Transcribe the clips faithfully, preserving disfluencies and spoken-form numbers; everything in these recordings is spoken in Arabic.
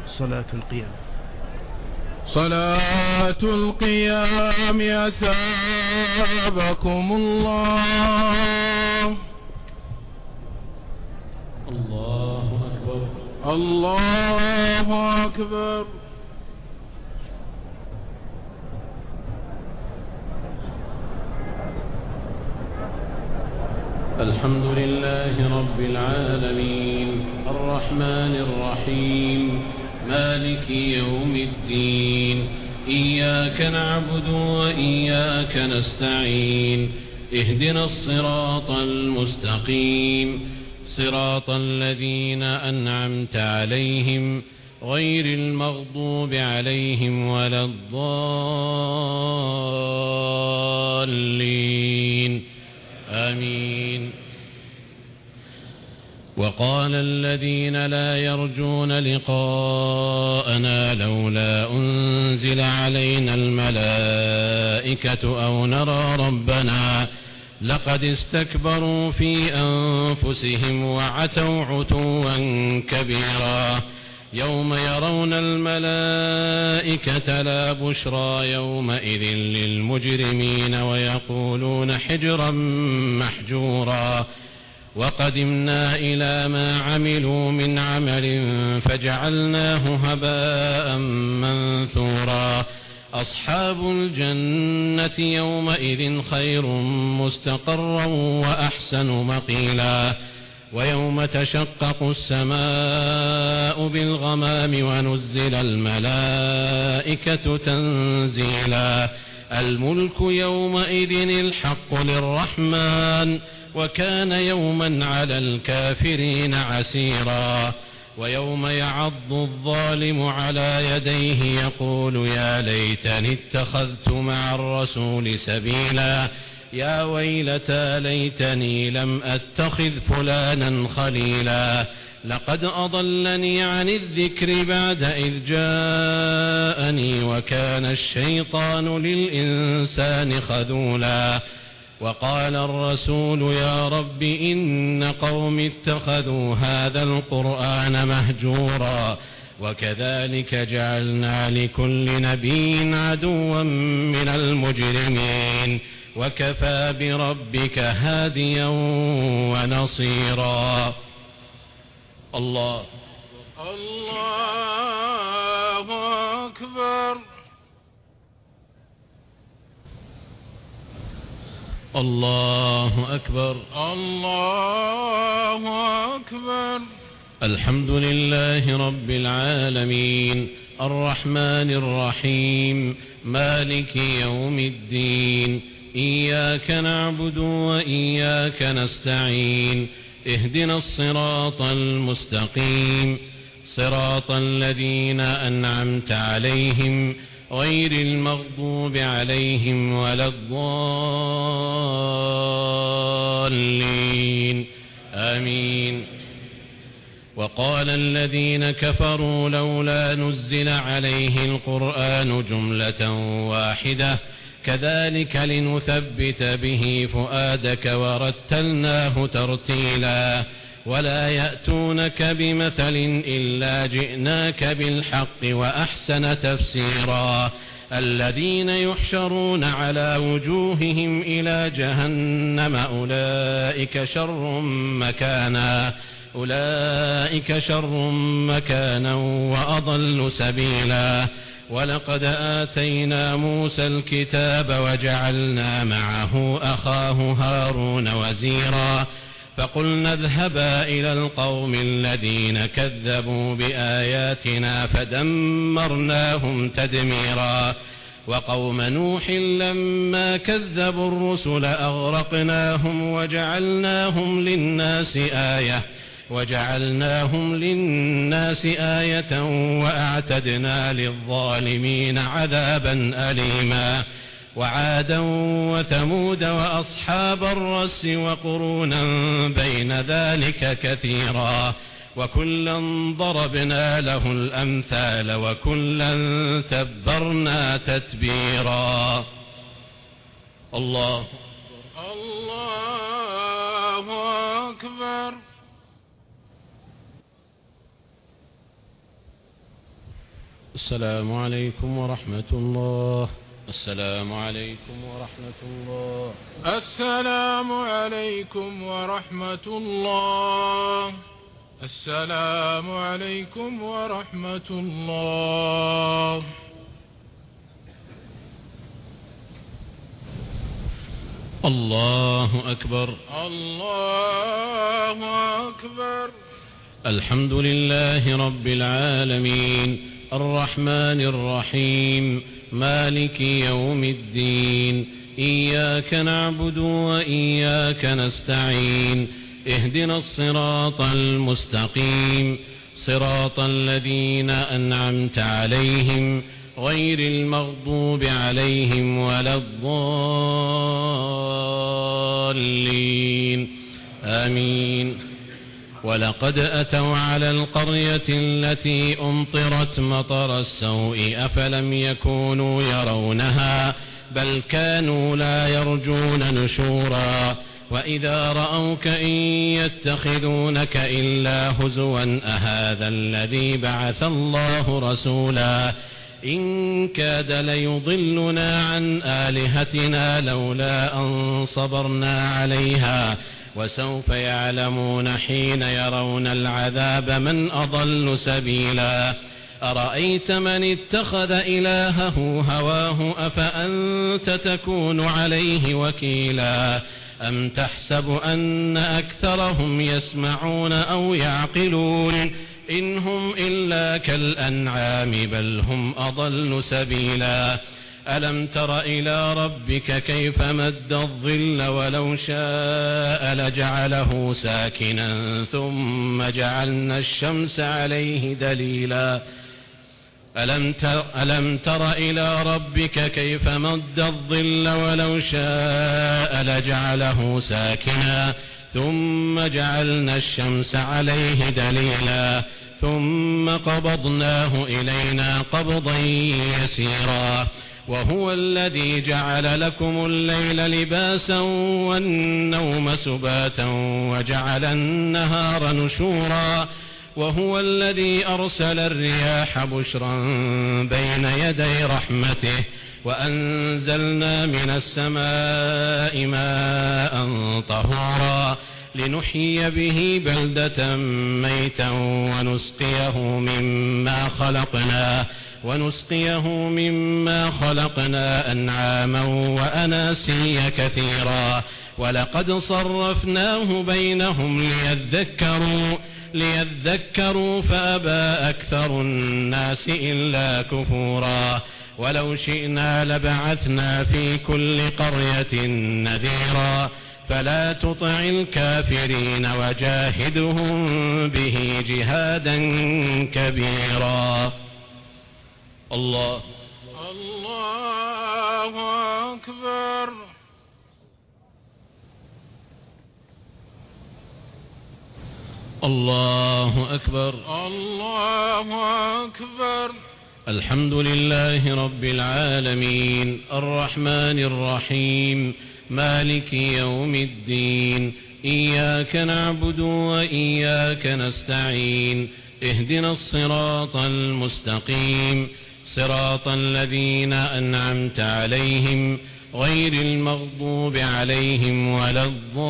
صلاة القيام. صلاة القيام أثابكم الله. الله أكبر. الله أكبر. الحمد لله رب العالمين الرحمن الرحيم مالك يوم الدين إياك نعبد وإياك نستعين اهدنا الصراط المستقيم صراط الذين أنعمت عليهم غير المغضوب عليهم ولا الضالين آمين. وقال الذين لا يرجون لقاءنا لولا أنزل علينا الملائكة أو نرى ربنا لقد استكبروا في أنفسهم وعتوا عتوا كبيرا يوم يرون الملائكة لا بشرى يومئذ للمجرمين ويقولون حجرا محجورا وقدمنا إلى ما عملوا من عمل فجعلناه هباء منثورا أصحاب الجنة يومئذ خير مستقرا وأحسن مقيلا ويوم تشقق السماء بالغمام ونزل الملائكة تنزيلا الملك يومئذ الحق للرحمن وكان يوما على الكافرين عسيرا ويوم يعض الظالم على يديه يقول يا ليتني اتخذت مع الرسول سبيلا يا ويلتى ليتني لم أتخذ فلانا خليلا لقد أضلني عن الذكر بعد إذ جاءني وكان الشيطان للإنسان خذولا وقال الرسول يا رب إن قوم اتخذوا هذا القرآن مهجورا وكذلك جعلنا لكل نبي عدوا من المجرمين وكفى بربك هاديا ونصيرا. الله الله أكبر. الله أكبر. الله أكبر. الحمد لله رب العالمين الرحمن الرحيم مالك يوم الدين إياك نعبد وإياك نستعين اهدنا الصراط المستقيم صراط الذين أنعمت عليهم غير المغضوب عليهم ولا الضالين آمين. وقال الذين كفروا لولا نزل عليه القرآن جملة واحدة كذلك لنثبت به فؤادك ورتلناه ترتيلا ولا يأتونك بمثل إلا جئناك بالحق وأحسن تفسيرا الذين يحشرون على وجوههم إلى جهنم أولئك شر مكانا أولئك شر مكانا وأضل سبيلا ولقد آتينا موسى الكتاب وجعلنا معه أخاه هارون وزيرا فقلنا اذهبا إلى القوم الذين كذبوا بآياتنا فدمرناهم تدميرا وقوم نوح لما كذبوا الرسل أغرقناهم وجعلناهم للناس آية وجعلناهم للناس آية وأعتدنا للظالمين عذابا أليما وعادا وثمود وأصحاب الرس وقرونا بين ذلك كثيرا وكلا ضربنا له الأمثال وكلا تبرنا تتبيرا. الله الله أكبر. السلام عليكم ورحمة الله. السلام عليكم ورحمة الله. السلام عليكم ورحمة الله. السلام عليكم ورحمة الله. الله أكبر. الله أكبر. الحمد لله رب العالمين الرحمن الرحيم مالك يوم الدين إياك نعبد وإياك نستعين اهدنا الصراط المستقيم صراط الذين أنعمت عليهم غير المغضوب عليهم ولا الضالين آمين. ولقد أتوا على القرية التي أمطرت مطر السوء أفلم يكونوا يرونها بل كانوا لا يرجون نشورا وإذا رأوك إن يتخذونك إلا هزوا أهذا الذي بعث الله رسولا إن كاد ليضلنا عن آلهتنا لولا أن صبرنا عليها وسوف يعلمون حين يرون العذاب من أضل سبيلا أرأيت من اتخذ إلهه هواه أفأنت تكون عليه وكيلا أم تحسب أن أكثرهم يسمعون أو يعقلون إن هم إلا كالأنعام بل هم أضل سبيلا ألم تر إلى ربك كيف مد الظل ولو شاء لجعله ساكنا ثم جعلنا الشمس عليه دليلا ألم تر, ألم تر إلى ربك كيف مد الظل ولو شاء لجعله ساكنا ثم جعلنا الشمس عليه دليلا ثم قبضناه إلينا قبضا يسيرا وهو الذي جعل لكم الليل لباسا والنوم سباتا وجعل النهار نشورا وهو الذي أرسل الرياح بشرا بين يدي رحمته وأنزلنا من السماء ماء طهورا لنحيي به بلدة ميتا ونسقيه مما خلقنا ونسقيه مما خلقنا أنعاما وأناسيا كثيرا ولقد صرفناه بينهم ليذكروا ليذكروا فأبى أكثر الناس إلا كفورا ولو شئنا لبعثنا في كل قرية نذيرا فلا تطع الكافرين وجاهدهم به جهادا كبيرا. الله الله أكبر. الله أكبر. الله أكبر. الحمد لله رب العالمين الرحمن الرحيم مالك يوم الدين إياك نعبد وإياك نستعين اهدنا الصراط المستقيم صراط الذين أنعمت عليهم غير المغضوب عليهم ولا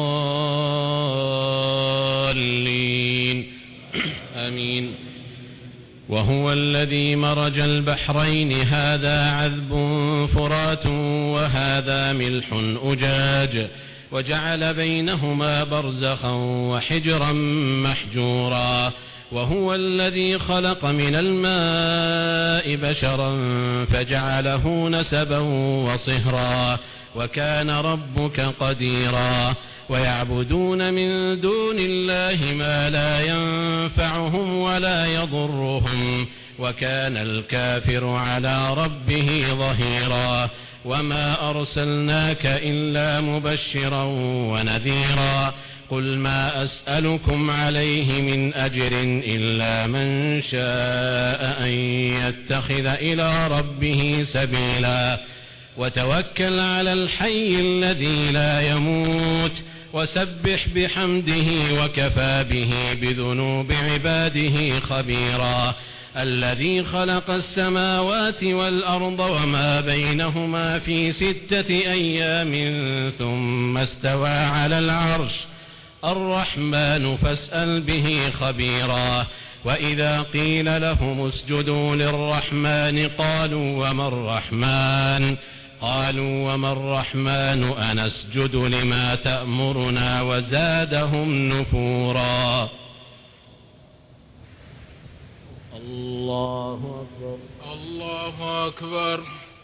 الضالين آمين. وهو الذي مرج البحرين هذا عذب فرات وهذا ملح أجاج وجعل بينهما برزخا وحجرا محجورا وهو الذي خلق من الماء بشرا فجعله نسبا وصهرا وكان ربك قديرا ويعبدون من دون الله ما لا ينفعهم ولا يضرهم وكان الكافر على ربه ظهيرا وما أرسلناك إلا مبشرا ونذيرا قل ما أسألكم عليه من أجر إلا من شاء أن يتخذ إلى ربه سبيلا وتوكل على الحي الذي لا يموت وسبح بحمده وكفى به بذنوب عباده خبيرا الذي خلق السماوات والأرض وما بينهما في ستة أيام ثم استوى على العرش الرحمن فاسأل به خبيرا وإذا قيل لهم اسجدوا للرحمن قالوا وما الرحمن قالوا وما الرحمن أنسجد لما تأمرنا وزادهم نفورا. الله أكبر الله أكبر.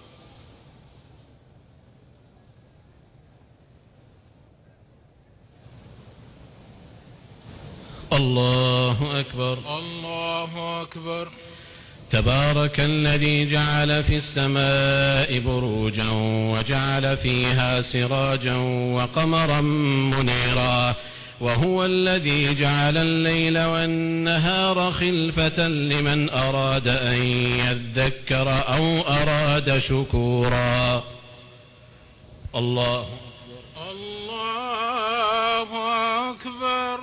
الله أكبر الله أكبر. تبارك الذي جعل في السماء بروجا وجعل فيها سراجا وقمرا منيرا وهو الذي جعل الليل والنهار خلفة لمن أراد أن يذكر أو أراد شكورا. الله الله أكبر.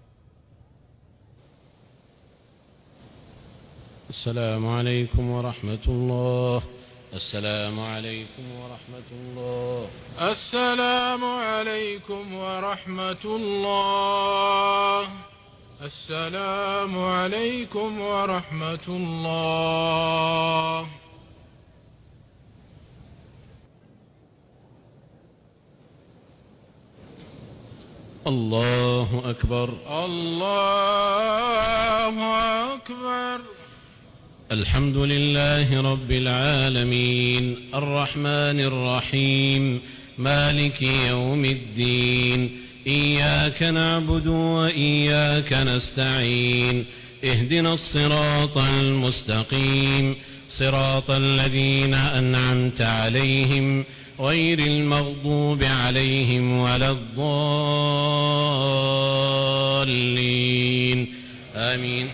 السلام عليكم ورحمة الله. السلام عليكم ورحمة الله. السلام عليكم ورحمة الله. السلام عليكم ورحمة الله. الله أكبر الله أكبر. الحمد لله رب العالمين الرحمن الرحيم مالك يوم الدين إياك نعبد وإياك نستعين اهدنا الصراط المستقيم صراط الذين أنعمت عليهم غير المغضوب عليهم ولا الضالين آمين.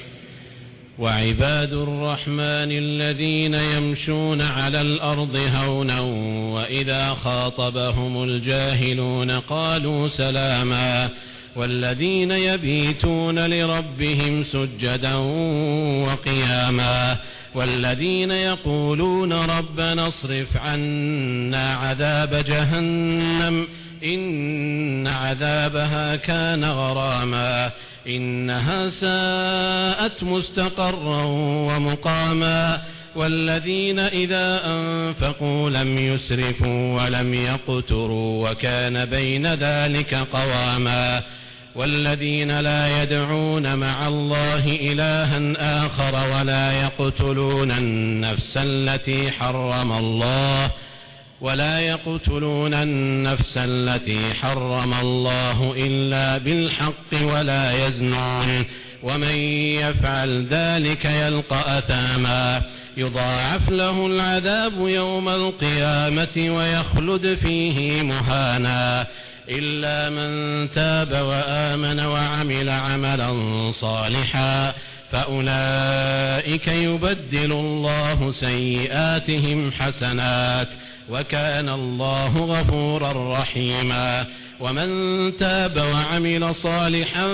وعباد الرحمن الذين يمشون على الأرض هونا وإذا خاطبهم الجاهلون قالوا سلاما والذين يبيتون لربهم سجدا وقياما والذين يقولون ربنا اصرف عنا عذاب جهنم إن عذابها كان غراما إنها ساءت مستقرا ومقاما والذين إذا أنفقوا لم يسرفوا ولم يقتروا وكان بين ذلك قواما والذين لا يدعون مع الله إلها آخر ولا يقتلون النفس التي حرم الله ولا يقتلون النفس التي حرم الله إلا بالحق ولا يزنون ومن يفعل ذلك يلقى أثاما يضاعف له العذاب يوم القيامة ويخلد فيه مهانا إلا من تاب وآمن وعمل عملا صالحا فأولئك يبدل الله سيئاتهم حسنات وكان الله غفورا رحيما ومن تاب وعمل صالحا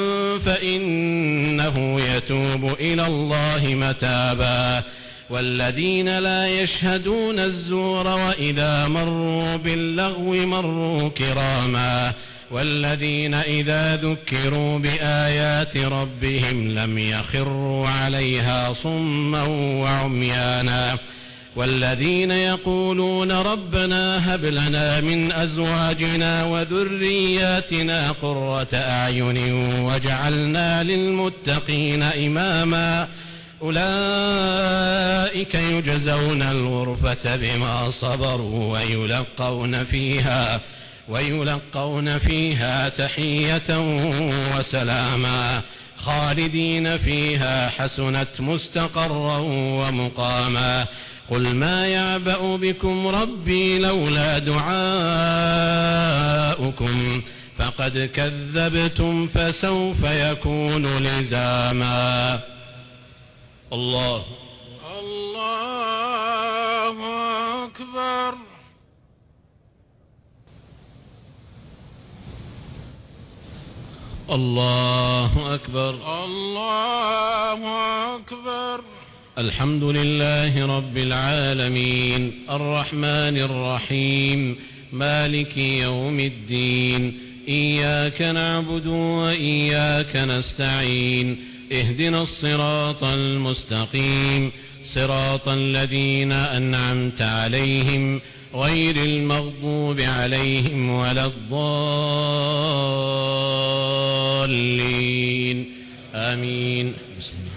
فإنه يتوب إلى الله متابا والذين لا يشهدون الزور وإذا مروا باللغو مروا كراما والذين إذا ذكروا بآيات ربهم لم يخروا عليها صما وعميانا والذين يقولون ربنا هب لنا من أزواجنا وذرياتنا قرة أعين واجعلنا للمتقين إماما أولئك يجزون الغرفة بما صبروا ويلقون فيها ويلقون فيها تحية وسلاما خالدين فيها حسنت مستقرا ومقاما قل ما يعبأ بكم ربي لولا دعاؤكم فقد كذبتم فسوف يكون لزاما. الله الله أكبر. الله أكبر. الله أكبر. الحمد لله رب العالمين الرحمن الرحيم مالك يوم الدين إياك نعبد وإياك نستعين اهدنا الصراط المستقيم صراط الذين أنعمت عليهم غير المغضوب عليهم ولا الضالين آمين. بسم الله.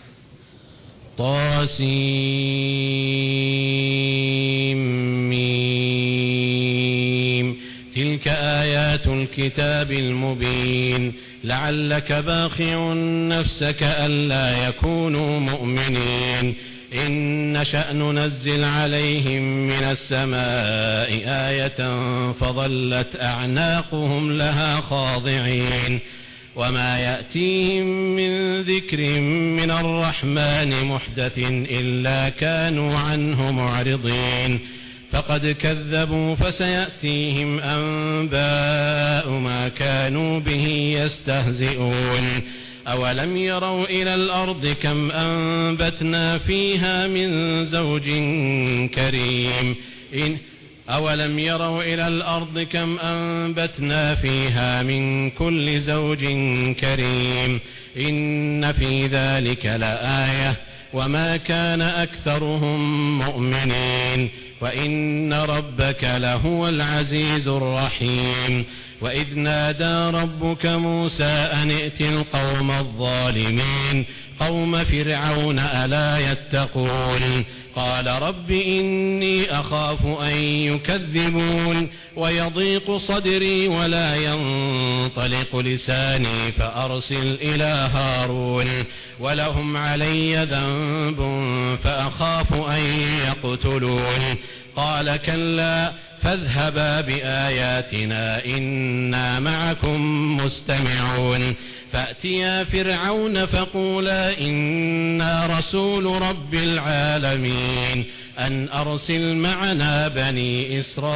طاسيم تلك آيات الكتاب المبين لعلك باخع نفسك ألا يكونوا مؤمنين إن نشأ ننزل عليهم من السماء آية فظلت أعناقهم لها خاضعين وما يأتيهم من ذكر من الرحمن محدث إلا كانوا عنه معرضين فقد كذبوا فسيأتيهم أنباء ما كانوا به يستهزئون أولم يروا إلى الأرض كم أنبتنا فيها من زوج كريم إن أولم يروا إلى الأرض كم أنبتنا فيها من كل زوج كريم إن في ذلك لآية وما كان أكثرهم مؤمنين وإن ربك لهو العزيز الرحيم وإذ نادى ربك موسى أن ائت القوم الظالمين قوم فرعون ألا يتقون قال رب إني أخاف أن يكذبون ويضيق صدري ولا ينطلق لساني فأرسل إلى هارون ولهم علي ذنب فأخاف أن يقتلون قال كلا فاذهبا بآياتنا إنا معكم مستمعون فأتيا فرعون فقولا إنا رسول رب العالمين أن أرسل معنا بني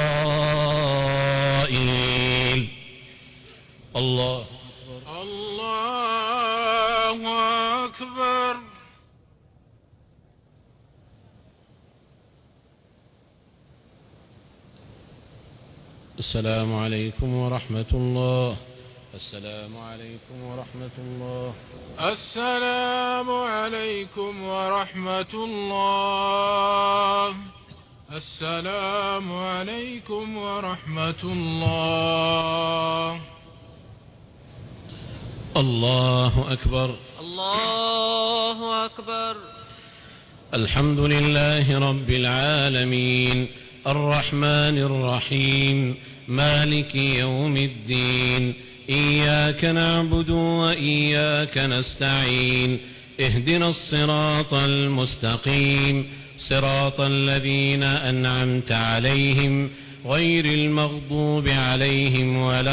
إسرائيل. الله الله أكبر. السلام عليكم ورحمة الله. السلام عليكم ورحمة الله. السلام عليكم ورحمة الله. السلام عليكم ورحمة الله. الله أكبر. الله أكبر. الحمد لله رب العالمين الرحمن الرحيم مالك يوم الدين إياك نعبد وإياك نستعين اهدنا الصراط المستقيم صراط الذين أنعمت عليهم غير المغضوب عليهم ولا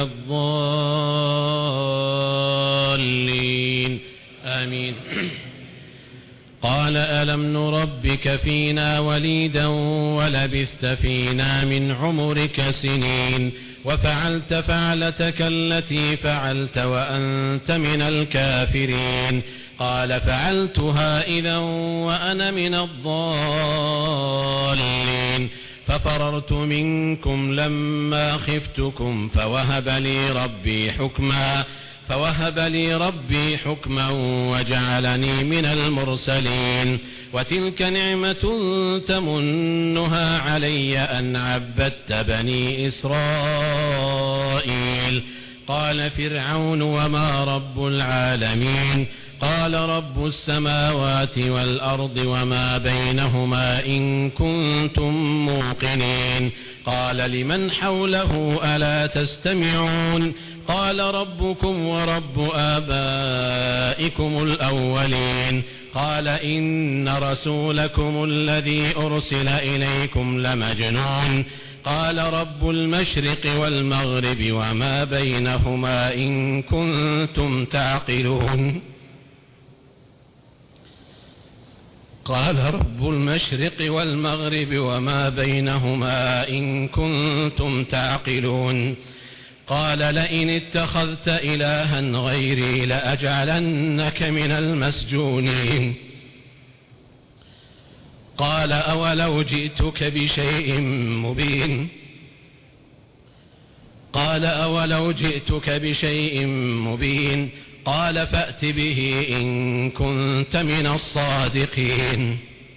الضالين آمين. قال ألم نربك فينا وليدا ولبثت فينا من عمرك سنين وفعلت فعلتك التي فعلت وأنت من الكافرين قال فعلتها إذا وأنا من الضالين ففررت منكم لما خفتكم فوهب لي ربي حكما فوهب لي ربي حكما وجعلني من المرسلين وتلك نعمة تمنها علي أن عبدت بني إسرائيل قال فرعون وما رب العالمين قال رب السماوات والأرض وما بينهما إن كنتم موقنين قال لمن حوله ألا تستمعون قال ربكم ورب آبائكم الأولين قال إن رسولكم الذي أرسل إليكم لمجنون قال رب المشرق والمغرب وما بينهما إن كنتم تعقلون قال رب المشرق والمغرب وما بينهما إن كنتم تعقلون قال لئن اتخذت إلها غيري لأجعلنك من المسجونين قال أولو جئتك بشيء مبين قال أولو جئتك بشيء مبين قال فأت به إن كنت من الصادقين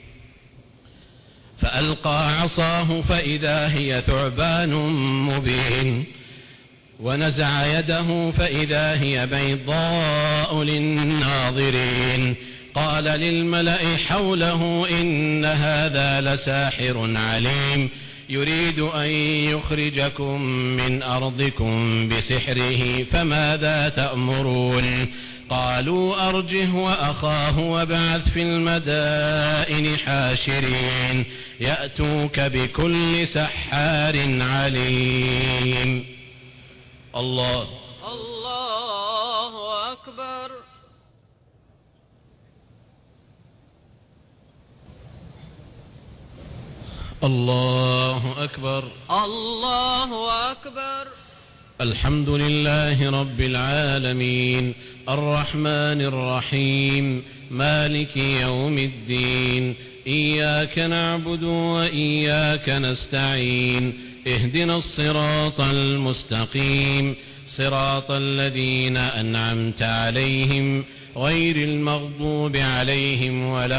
فألقى عصاه فإذا هي ثعبان مبين ونزع يده فإذا هي بيضاء للناظرين قال للملأ حوله إن هذا لساحر عليم يريد أن يخرجكم من أرضكم بسحره فماذا تأمرون قالوا أرجه وأخاه وابعث في المدائن حاشرين يأتوك بكل سحار عليم. الله الله أكبر. الله أكبر. الله أكبر. الحمد لله رب العالمين الرحمن الرحيم مالك يوم الدين إياك نعبد وإياك نستعين اهدنا الصراط المستقيم صراط الذين أنعمت عليهم غير المغضوب عليهم ولا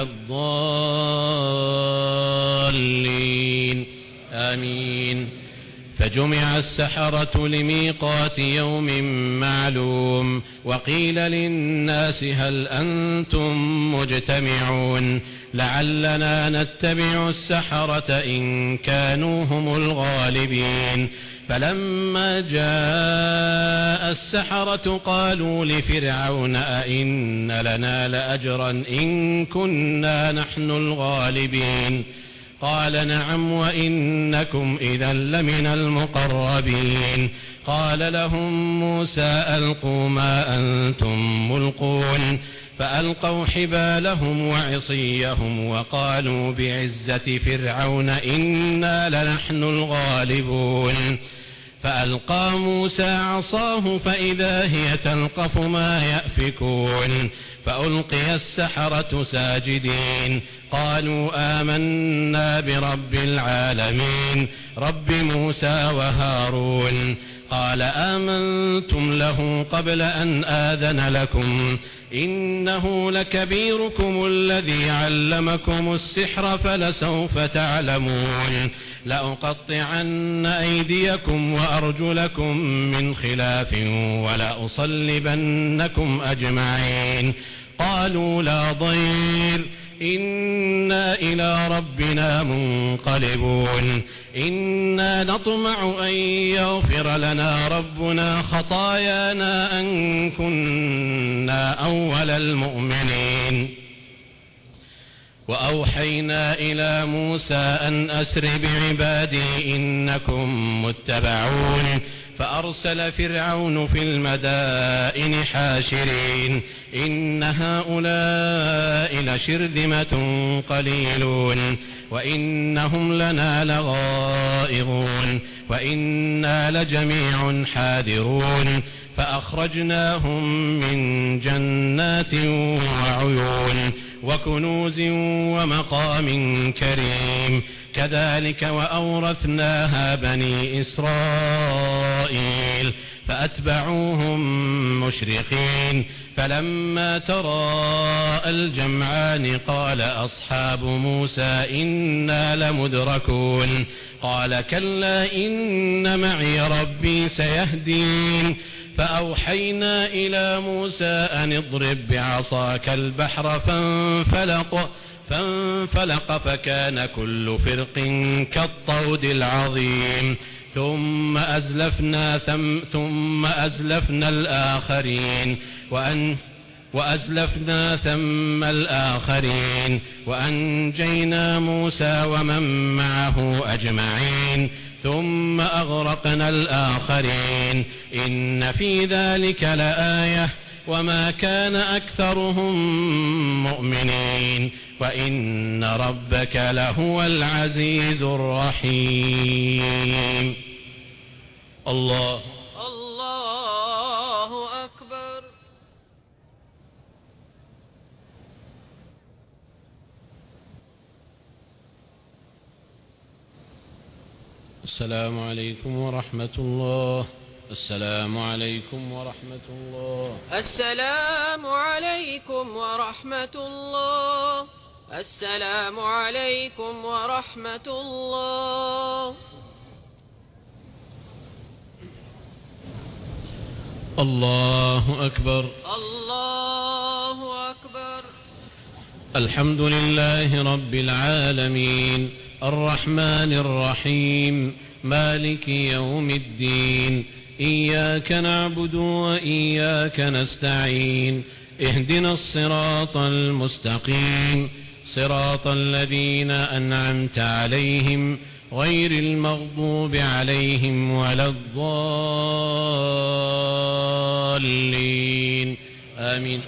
الضالين آمين. فجمع السحرة لميقات يوم معلوم وقيل للناس هل أنتم مجتمعون لعلنا نتبع السحرة إن كانوا هم الغالبين. فلما جاء السحرة قالوا لفرعون أئن لنا لأجرا إن كنا نحن الغالبين قال نعم وإنكم إذا لمن المقربين. قال لهم موسى ألقوا ما أنتم ملقون فألقوا حبالهم وعصيهم وقالوا بعزة فرعون إنا لنحن الغالبون. فألقى موسى عصاه فإذا هي تلقف ما يأفكون فألقي السحرة ساجدين قالوا آمنا برب العالمين رب موسى وهارون. قال آمنتم له قبل أن آذن لكم إنه لكبيركم الذي علمكم السحر فلسوف تعلمون لأقطعن أيديكم وأرجلكم من خلاف ولأصلبنكم أجمعين. قالوا لا ضير إنا إلى ربنا منقلبون إنا نطمع أن يغفر لنا ربنا خطايانا أن كنا أول المؤمنين. وأوحينا إلى موسى أن أسر بعبادي إنكم متبعون فأرسل فرعون في المدائن حاشرين إن هؤلاء لشرذمة قليلون وإنهم لنا لغائظون وإنا لجميع حاذرون. فأخرجناهم من جنات وعيون وكنوز ومقام كريم كذلك وأورثناها بني إسرائيل فأتبعوهم مشرقين. فلما تراءى الجمعان قال أصحاب موسى إنا لمدركون قال كلا إن معي ربي سيهدين. فأوحينا إلى موسى أن اضرب بعصاك البحر فانفلق فانفلق فكان كل فرق كالطود العظيم. ثم أزلفنا ثم, ثم أزلفنا الآخرين وأن وأزلفنا ثم الآخرين وأنجينا موسى ومن معه أجمعين ثم أغرقنا الآخرين إن في ذلك لآية وما كان أكثرهم مؤمنين وإن ربك لهو العزيز الرحيم. الله الله أكبر. السلام عليكم ورحمة الله. السلام عليكم ورحمة الله. السلام عليكم ورحمة الله. السلام عليكم ورحمة الله. الله أكبر. الله أكبر. الحمد لله رب العالمين الرحمن الرحيم مالك يوم الدين إياك نعبد وإياك نستعين اهدنا الصراط المستقيم صراط الذين أنعمت عليهم غير المغضوب عليهم ولا الضالين آمين.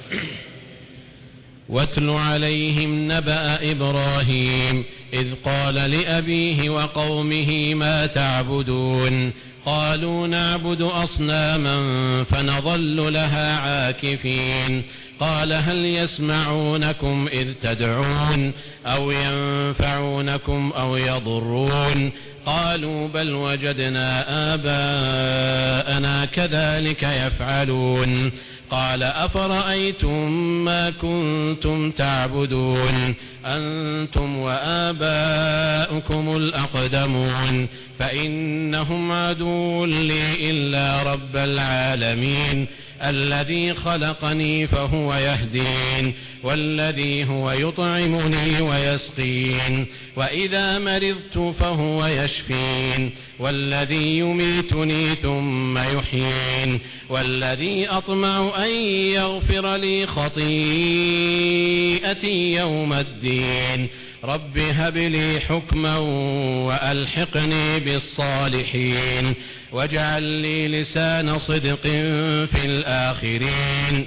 واتل عليهم نبأ إبراهيم إذ قال لأبيه وقومه ما تعبدون قالوا نعبد أصناما فنظل لها عاكفين قال هل يسمعونكم إذ تدعون أو ينفعونكم أو يضرون قالوا بل وجدنا آباءنا كذلك يفعلون قال أفرأيتم ما كنتم تعبدون أنتم وآباؤكم الأقدمون فإنهم عدو لي إلا رب العالمين الذي خلقني فهو يهدين والذي هو يطعمني ويسقين وإذا مرضت فهو يشفين والذي يميتني ثم يحيين والذي أطمع أن يغفر لي خطيئتي يوم الدين رب هب لي حكما وألحقني بالصالحين واجعل لي لسان صدق في الآخرين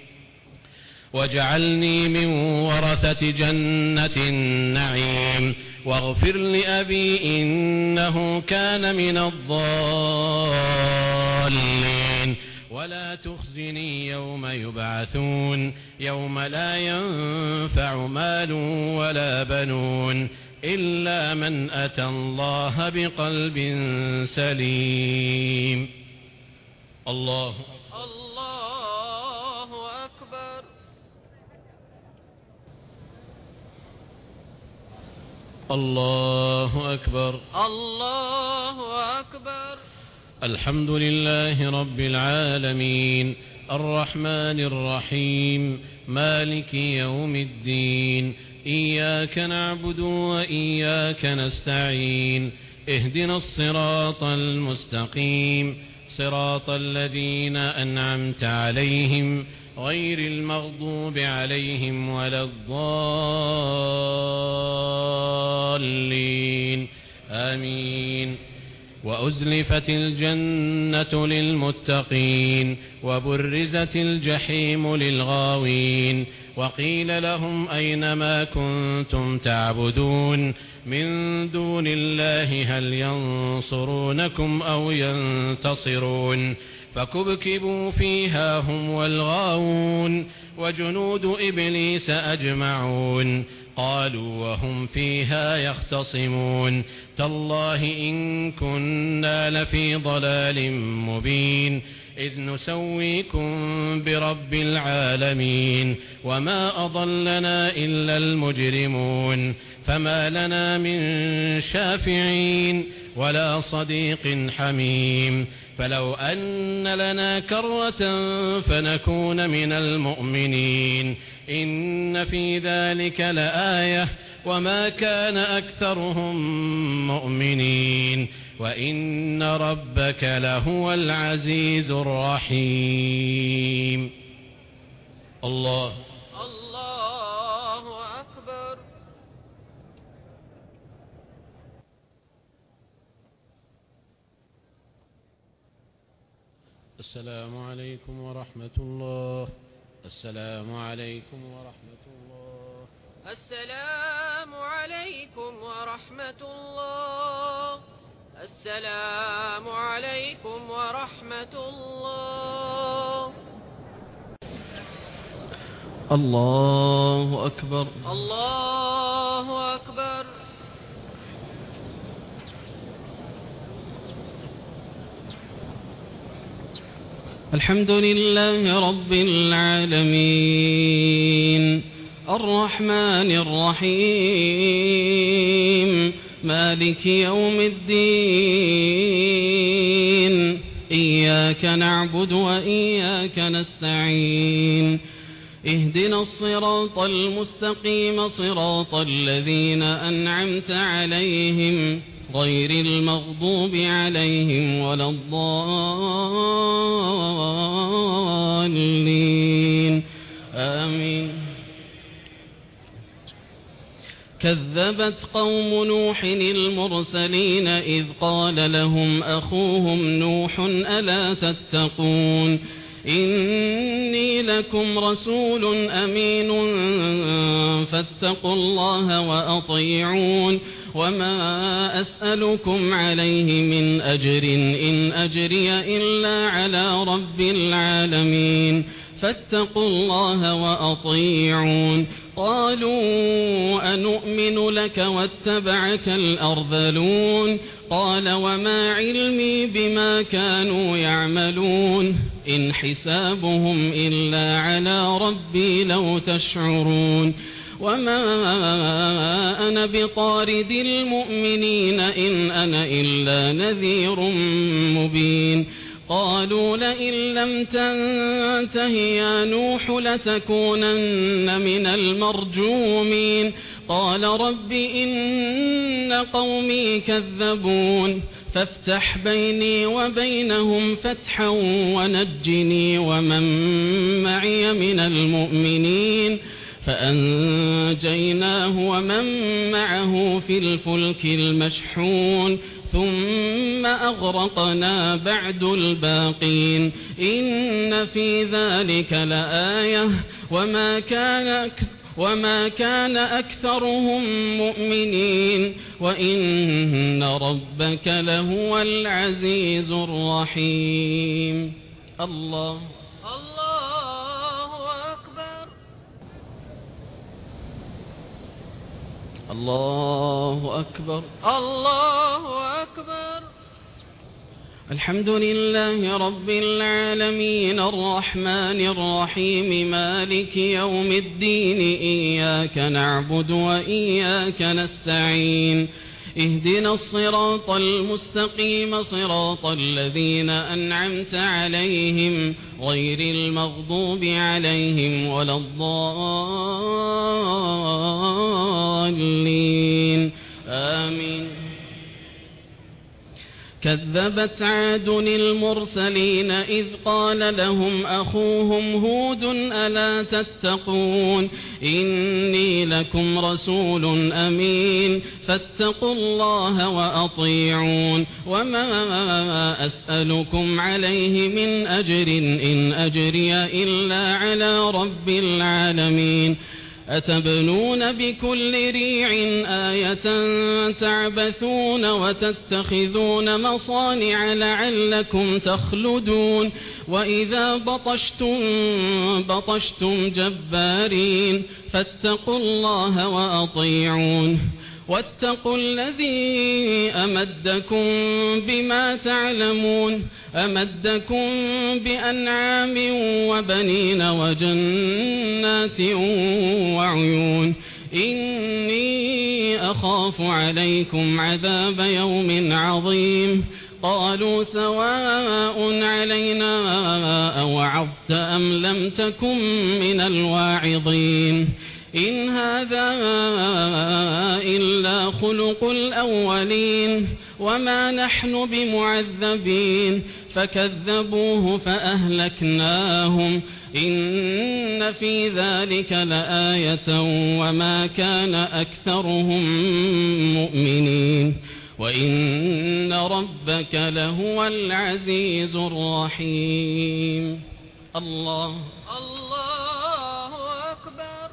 واجعلني من ورثة جنة النعيم واغفر لأبي إنه كان من الضالين ولا تخزني يوم يبعثون يوم لا ينفع مال ولا بنون إلا من أتى الله بقلب سليم. الله الله أكبر. الله أكبر. الله أكبر. الحمد لله رب العالمين الرحمن الرحيم مالك يوم الدين إياك نعبد وإياك نستعين اهدنا الصراط المستقيم صراط الذين أنعمت عليهم غير المغضوب عليهم ولا الضالين آمين. وأزلفت الجنة للمتقين وبرزت الجحيم للغاوين وقيل لهم أين ما كنتم تعبدون من دون الله هل ينصرونكم أو ينتصرون فكبكبوا فيها هم والغاوون وجنود إبليس أجمعون قالوا وهم فيها يختصمون تالله إن كنا لفي ضلال مبين إذ نسويكم برب العالمين وما أضلنا إلا المجرمون فما لنا من شافعين ولا صديق حميم فلو أن لنا كرة فنكون من المؤمنين إن في ذلك لآية وما كان أكثرهم مؤمنين وإن ربك لهو العزيز الرحيم. الله الله أكبر. السلام عليكم ورحمة الله. السلام عليكم ورحمة الله. السلام عليكم ورحمة الله. السلام عليكم ورحمة الله. الله أكبر. الله أكبر. الحمد لله رب العالمين الرحمن الرحيم مالك يوم الدين إياك نعبد وإياك نستعين اهدنا الصراط المستقيم صراط الذين أنعمت عليهم غير المغضوب عليهم ولا الضالين آمين. كذبت قوم نوح المرسلين إذ قال لهم أخوهم نوح ألا تتقون إني لكم رسول أمين فاتقوا الله وأطيعون وما أسألكم عليه من أجر إن أجري إلا على رب العالمين فاتقوا الله وأطيعون. قالوا أنؤمن لك واتبعك الأرذلون قال وما علمي بما كانوا يعملون إن حسابهم إلا على ربي لو تشعرون وما أنا بطارد المؤمنين إن أنا إلا نذير مبين. قالوا لئن لم تنته يا نوح لتكونن من المرجومين قال رب إن قومي كذبون فافتح بيني وبينهم فتحا ونجني ومن معي من المؤمنين فأنجيناه ومن معه في الفلك المشحون ثم أغرقنا بعد الباقين إن في ذلك لآية وما كان وما كان أكثرهم مؤمنين وإن ربك لهو العزيز الرحيم. الله الله أكبر الله أكبر الله أكبر. الحمد لله رب العالمين الرحمن الرحيم مالك يوم الدين إياك نعبد وإياك نستعين اهدنا الصراط المستقيم صراط الذين أنعمت عليهم غير المغضوب عليهم ولا الضالين آمين. كذبت عاد المرسلين إذ قال لهم أخوهم هود ألا تتقون إني لكم رسول أمين فاتقوا الله وأطيعون وما أسألكم عليه من أجر إن أجري إلا على رب العالمين أتبنون بكل ريع آية تعبثون وتتخذون مصانع لعلكم تخلدون وإذا بطشتم بطشتم جبارين فاتقوا الله وأطيعون واتقوا الذي أمدكم بما تعلمون أمدكم بأنعام وبنين وجنات وعيون إني أخاف عليكم عذاب يوم عظيم. قالوا سواء علينا أوعظت أم لم تكن من الواعظين إن هذا إلا خلق الأولين وما نحن بمعذبين فكذبوه فأهلكناهم إن في ذلك لآية وما كان أكثرهم مؤمنين وإن ربك لهو العزيز الرحيم. الله الله أكبر.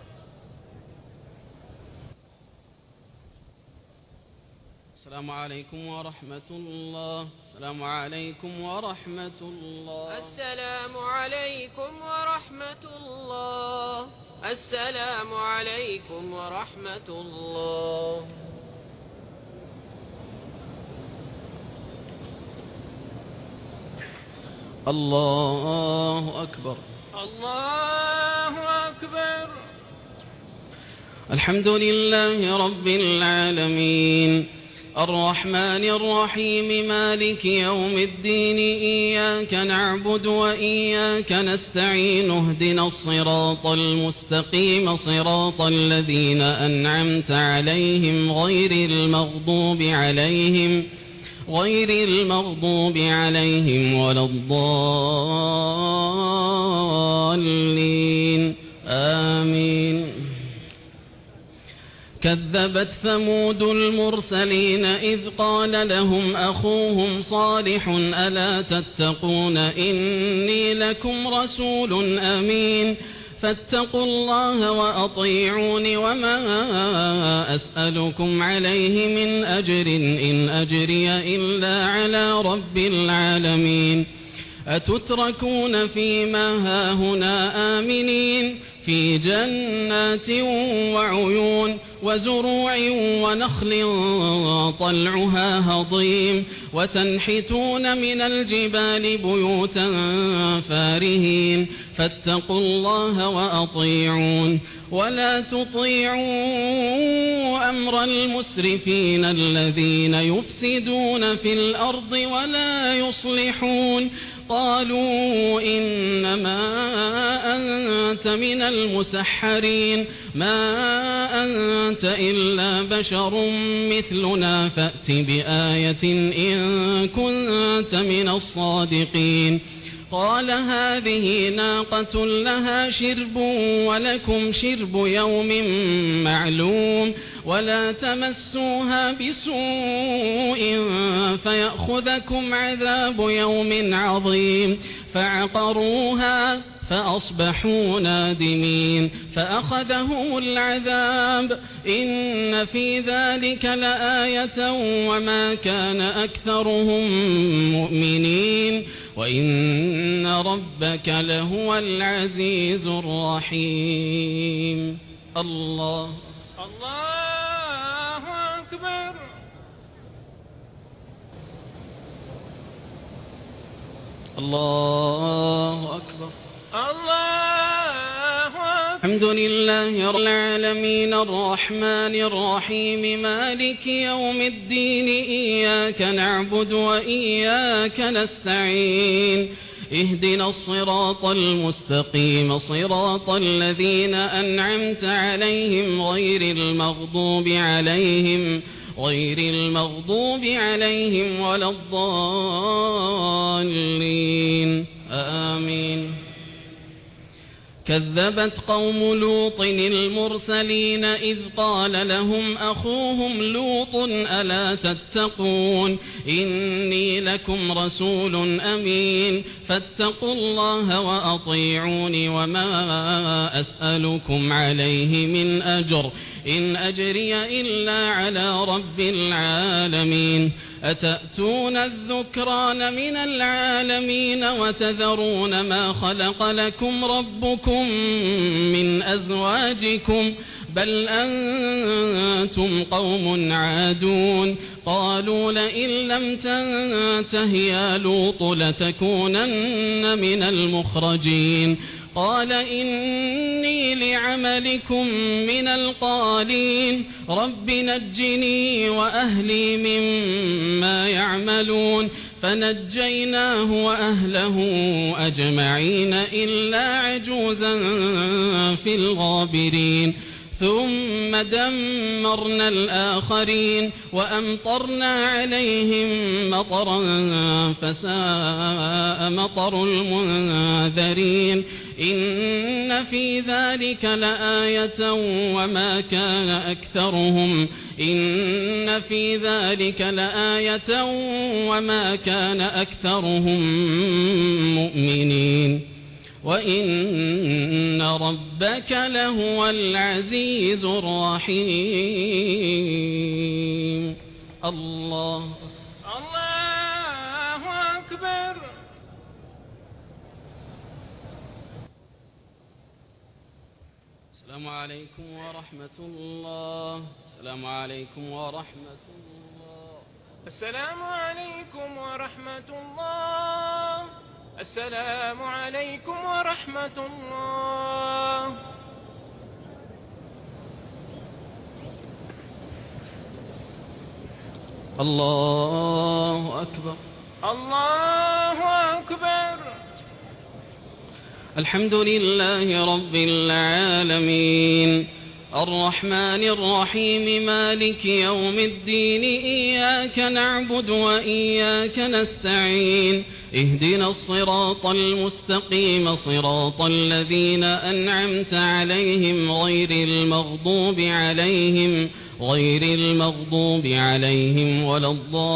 السلام عليكم ورحمة الله. السلام عليكم ورحمة الله. السلام عليكم ورحمة الله. السلام عليكم ورحمة الله. الله أكبر. الله أكبر. الحمد لله رب العالمين الرحمن الرحيم مالك يوم الدين إياك نعبد وإياك نستعين اهدنا الصراط المستقيم صراط الذين أنعمت عليهم غير المغضوب عليهم غير المغضوب عليهم ولا الضالين آمين. كذبت ثمود المرسلين إذ قال لهم أخوهم صالح ألا تتقون إني لكم رسول أمين فاتقوا الله وأطيعون وما أسألكم عليه من أجر إن أجري إلا على رب العالمين. أتتركون فيما هاهنا آمنين في جنات وعيون وزروع ونخل طلعها هضيم وتنحتون من الجبال بيوتا فارهين فاتقوا الله وأطيعون ولا تطيعوا أمر المسرفين الذين يفسدون في الأرض ولا يصلحون. قالوا إنما أنت من المسحرين ما أنت إلا بشر مثلنا فأت بآية إن كنت من الصادقين. قال هذه ناقة لها شرب ولكم شرب يوم معلوم ولا تمسوها بسوء فيأخذكم عذاب يوم عظيم. فعقروها فأصبحوا نادمين فأخذهم العذاب إن في ذلك لآية وما كان أكثرهم مؤمنين وإن ربك لهو العزيز الرحيم. الله الله أكبر. الله أكبر. الله أكبر. الحمد لله رب العالمين الرحمن الرحيم مالك يوم الدين إياك نعبد وإياك نستعين اهدنا الصراط المستقيم صراط الذين أنعمت عليهم غير المغضوب عليهم غير المغضوب عليهم ولا الضالين آمين. كذبت قوم لوط المرسلين إذ قال لهم أخوهم لوط ألا تتقون إني لكم رسول أمين فاتقوا الله وأطيعون وما أسألكم عليه من أجر إن أجري إلا على رب العالمين. أتأتون الذكران من العالمين وتذرون ما خلق لكم ربكم من أزواجكم بل أنتم قوم عادون. قالوا لئن لم تنته يا لوط لتكونن من المخرجين. قال إني لعملكم من القالين رب نجني وأهلي مما يعملون. فنجيناه وأهله أجمعين إلا عجوزا في الغابرين. ثم دمرنا الآخرين وأمطرنا عليهم مطرا فساء مطر المنذرين. إن في ذلك لآية وما كان أكثرهم إن في ذلك لآية وما كان أكثرهم مؤمنين وإن ربك لهو العزيز الرحيم. الله الله أكبر. السلام عليكم ورحمة الله. السلام عليكم ورحمة الله. السلام عليكم ورحمة الله. السلام عليكم ورحمة الله. الله أكبر. الله أكبر. الحمد لله رب العالمين الرحمن الرحيم مالك يوم الدين إياك نعبد وإياك نستعين اهدنا الصراط المستقيم صراط الذين أنعمت عليهم غير المغضوب عليهم غير المغضوب عليهم ولا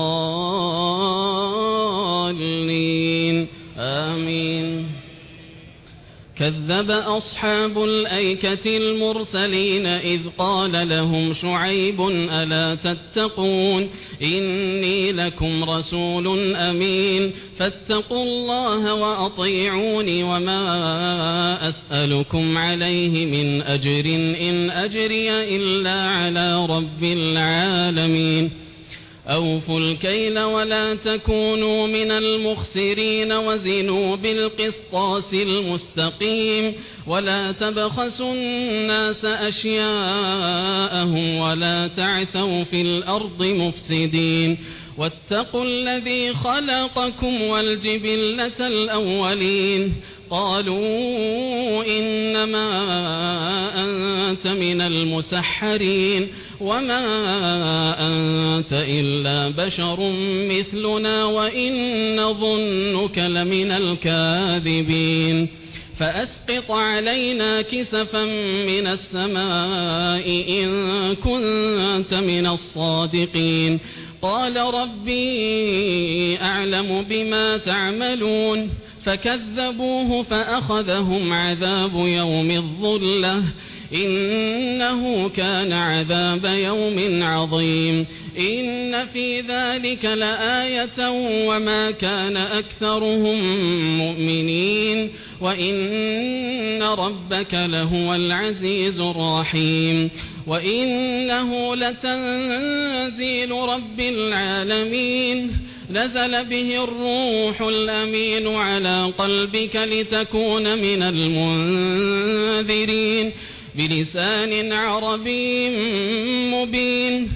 الضالين آمين. كذب أصحاب الأيكة المرسلين إذ قال لهم شعيب ألا تتقون إني لكم رسول أمين فاتقوا الله وأطيعوني وما أسألكم عليه من أجر إن أجري إلا على رب العالمين. أوفوا الكيل ولا تكونوا من المخسرين وزنوا بالقسطاس المستقيم ولا تبخسوا الناس أشياءهم ولا تعثوا في الأرض مفسدين واتقوا الذي خلقكم والجبلة الأولين قالوا إنما أنت من المسحرين وما أنت إلا بشر مثلنا وإن نظنك لمن الكاذبين فأسقط علينا كسفا من السماء إن كنت من الصادقين قال ربي أعلم بما تعملون فكذبوه فأخذهم عذاب يوم الظلة إنه كان عذاب يوم عظيم إن في ذلك لآية وما كان أكثرهم مؤمنين وإن ربك لهو العزيز الرحيم وإنه لتنزيل رب العالمين نزل به الروح الأمين على قلبك لتكون من المنذرين بلسان عربي مبين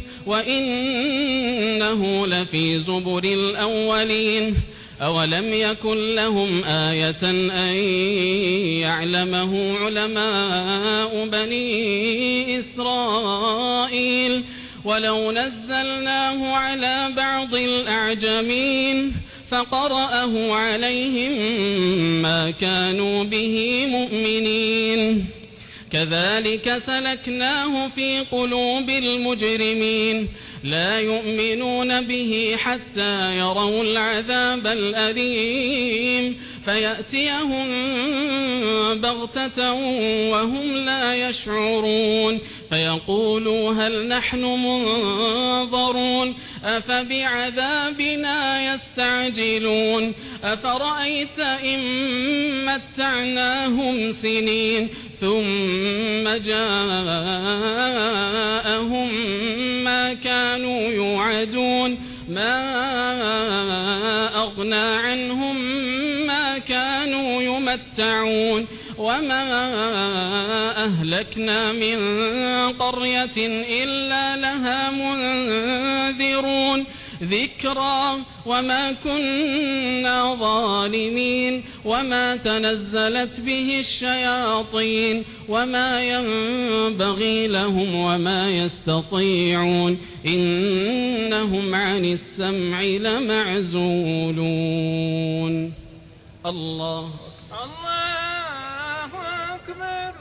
وإنه لفي زبر الأولين أولم يكن لهم آية أن يعلمه علماء بني إسرائيل ولو نزلناه على بعض الأعجمين فقرأه عليهم ما كانوا به مؤمنين كذلك سلكناه في قلوب المجرمين لا يؤمنون به حتى يروا العذاب الأليم فيأتيهم بغتة وهم لا يشعرون فيقولوا هل نحن منظرون أفبعذابنا يستعجلون أفرأيت إن متعناهم سنين ثم جاءهم ما كانوا يوعدون ما أغنى عنهم ما كانوا يمتعون وما أهلكنا من قرية إلا لها منذرون ذكرى وما كنا ظالمين وما تنزلت به الشياطين وما ينبغي لهم وما يستطيعون إنهم عن السمع لمعزولون. الله الله أكبر.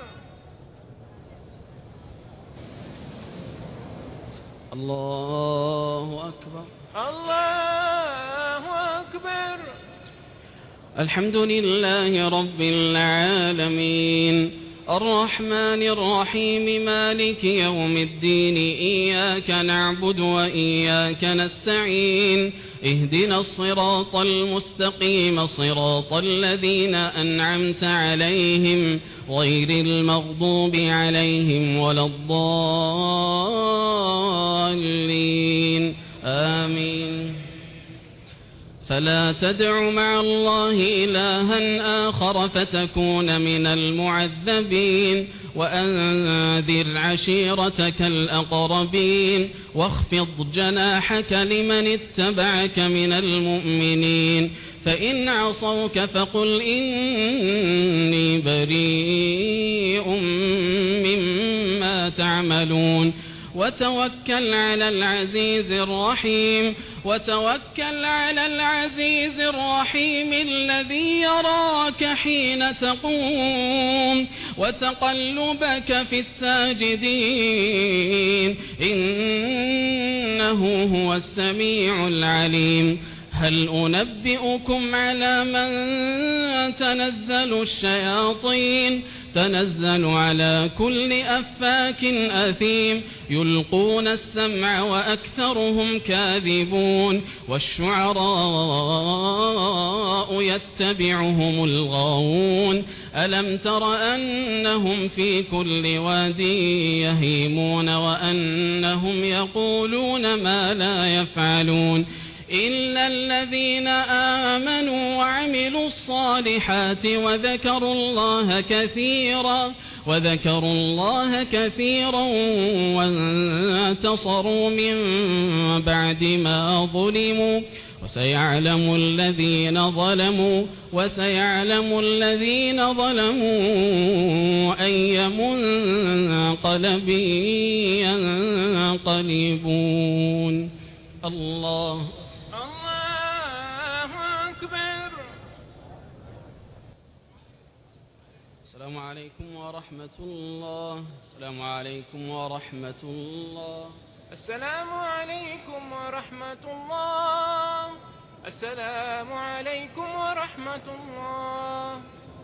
الله أكبر. الله أكبر. الحمد لله رب العالمين الرحمن الرحيم مالك يوم الدين إياك نعبد وإياك نستعين اهدنا الصراط المستقيم صراط الذين أنعمت عليهم غير المغضوب عليهم ولا الضالين آمين. فلا تدع مع الله إلها آخر فتكون من المعذبين وأنذر عشيرتك الأقربين واخفض جناحك لمن اتبعك من المؤمنين فإن عصوك فقل إني بريء مما تعملون وتوكل على العزيز الرحيم وتوكل على العزيز الرحيم الذي يراك حين تقوم وتقلبك في الساجدين إنه هو السميع العليم هل أنبئكم على من تنزل الشياطين تنزل على كل أفاك أثيم يلقون السمع وأكثرهم كاذبون والشعراء يتبعهم الغاوون ألم تر أنهم في كل واد يهيمون وأنهم يقولون ما لا يفعلون إلا الذين آمنوا وعملوا الصالحات وذكروا الله كثيرا وذكروا الله كثيرا وانتصروا من بعد ما ظلموا وسيعلم الذين ظلموا وسيعلم الذين ظلموا أي منقلب ينقلبون. الله السلام عليكم ورحمة الله. السلام عليكم ورحمة الله. السلام عليكم ورحمة الله. السلام عليكم ورحمة الله.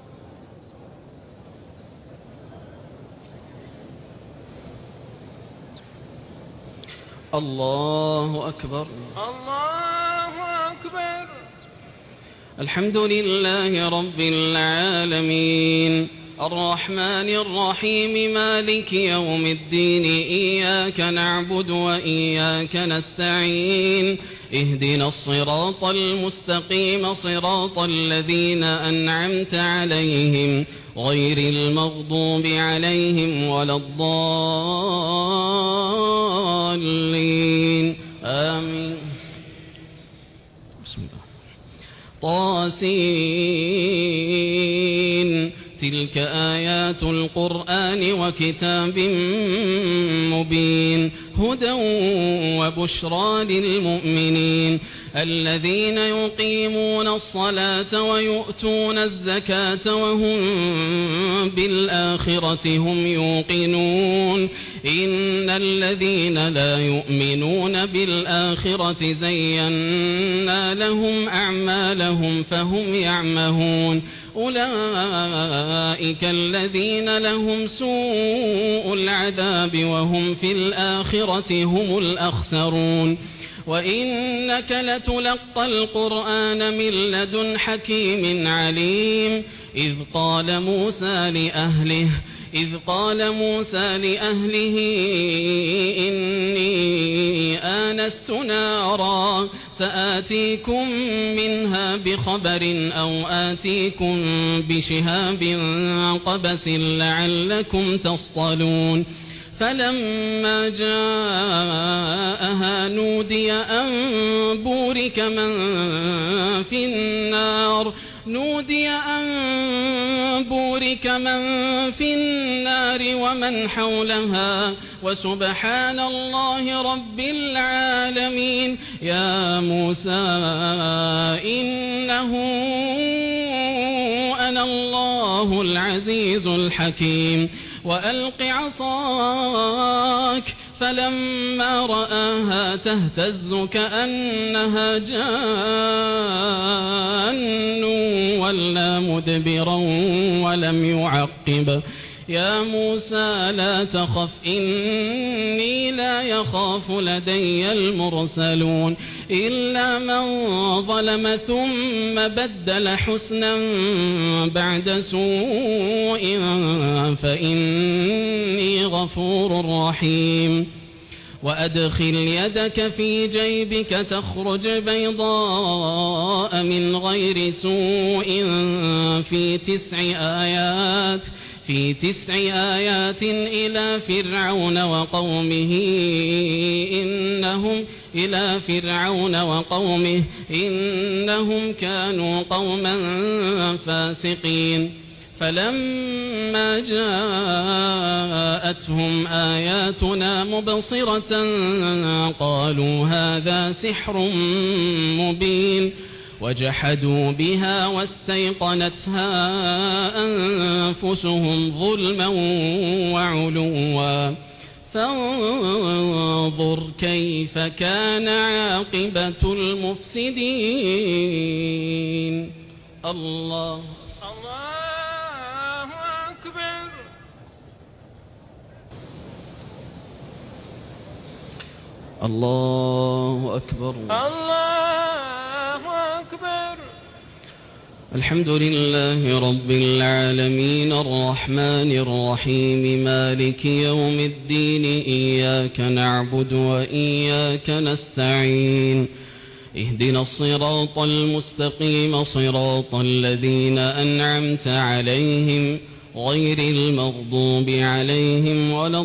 الله أكبر. الله أكبر. الحمد لله رب العالمين الرحمن الرحيم مالك يوم الدين إياك نعبد وإياك نستعين اهدنا الصراط المستقيم صراط الذين أنعمت عليهم غير المغضوب عليهم ولا الضالين آمين. بسم الله. طاسين تلك آيات القرآن وكتاب مبين هدى وبشرى للمؤمنين الذين يقيمون الصلاة ويؤتون الزكاة وهم بالآخرة هم يوقنون إن الذين لا يؤمنون بالآخرة زينا لهم أعمالهم فهم يعمهون أولئك الذين لهم سوء العذاب وهم في الآخرة هم الأخسرون وإنك لتلقى القرآن من لدن حكيم عليم إذ قال موسى لأهله إذ قال موسى لأهله إني آنست نارا سآتيكم منها بخبر أو آتيكم بشهاب قبس لعلكم تصطلون فلما جاءها نودي أن بورك من في النار نودي أن بورك من في النار ومن حولها وسبحان الله رب العالمين يا موسى إنه أنا الله العزيز الحكيم وألق عصاك فلما رآها تهتز كأنها جان ولا مدبرا ولم يعقب يا موسى لا تخف إني لا يخاف لدي المرسلون إلا من ظلم ثم بدل حسنا بعد سوء فإني غفور رحيم وأدخل يدك في جيبك تخرج بيضاء من غير سوء في تسع آيات في تسع آيات إلى فرعون وقومه إنهم إلى فرعون وقومه إنهم كانوا قوما فاسقين فلما جاءتهم آياتنا مبصرة قالوا هذا سحر مبين وجحدوا بها واستيقنتها أنفسهم ظلما وعلوا فانظر كيف كان عاقبة المفسدين. الله الله أكبر. الله أكبر. الله أكبر. الحمد لله رب العالمين الرحمن الرحيم مالك يوم الدين إياك نعبد وإياك نستعين اهدنا الصراط المستقيم صراط الذين أنعمت عليهم غير المغضوب عليهم ولا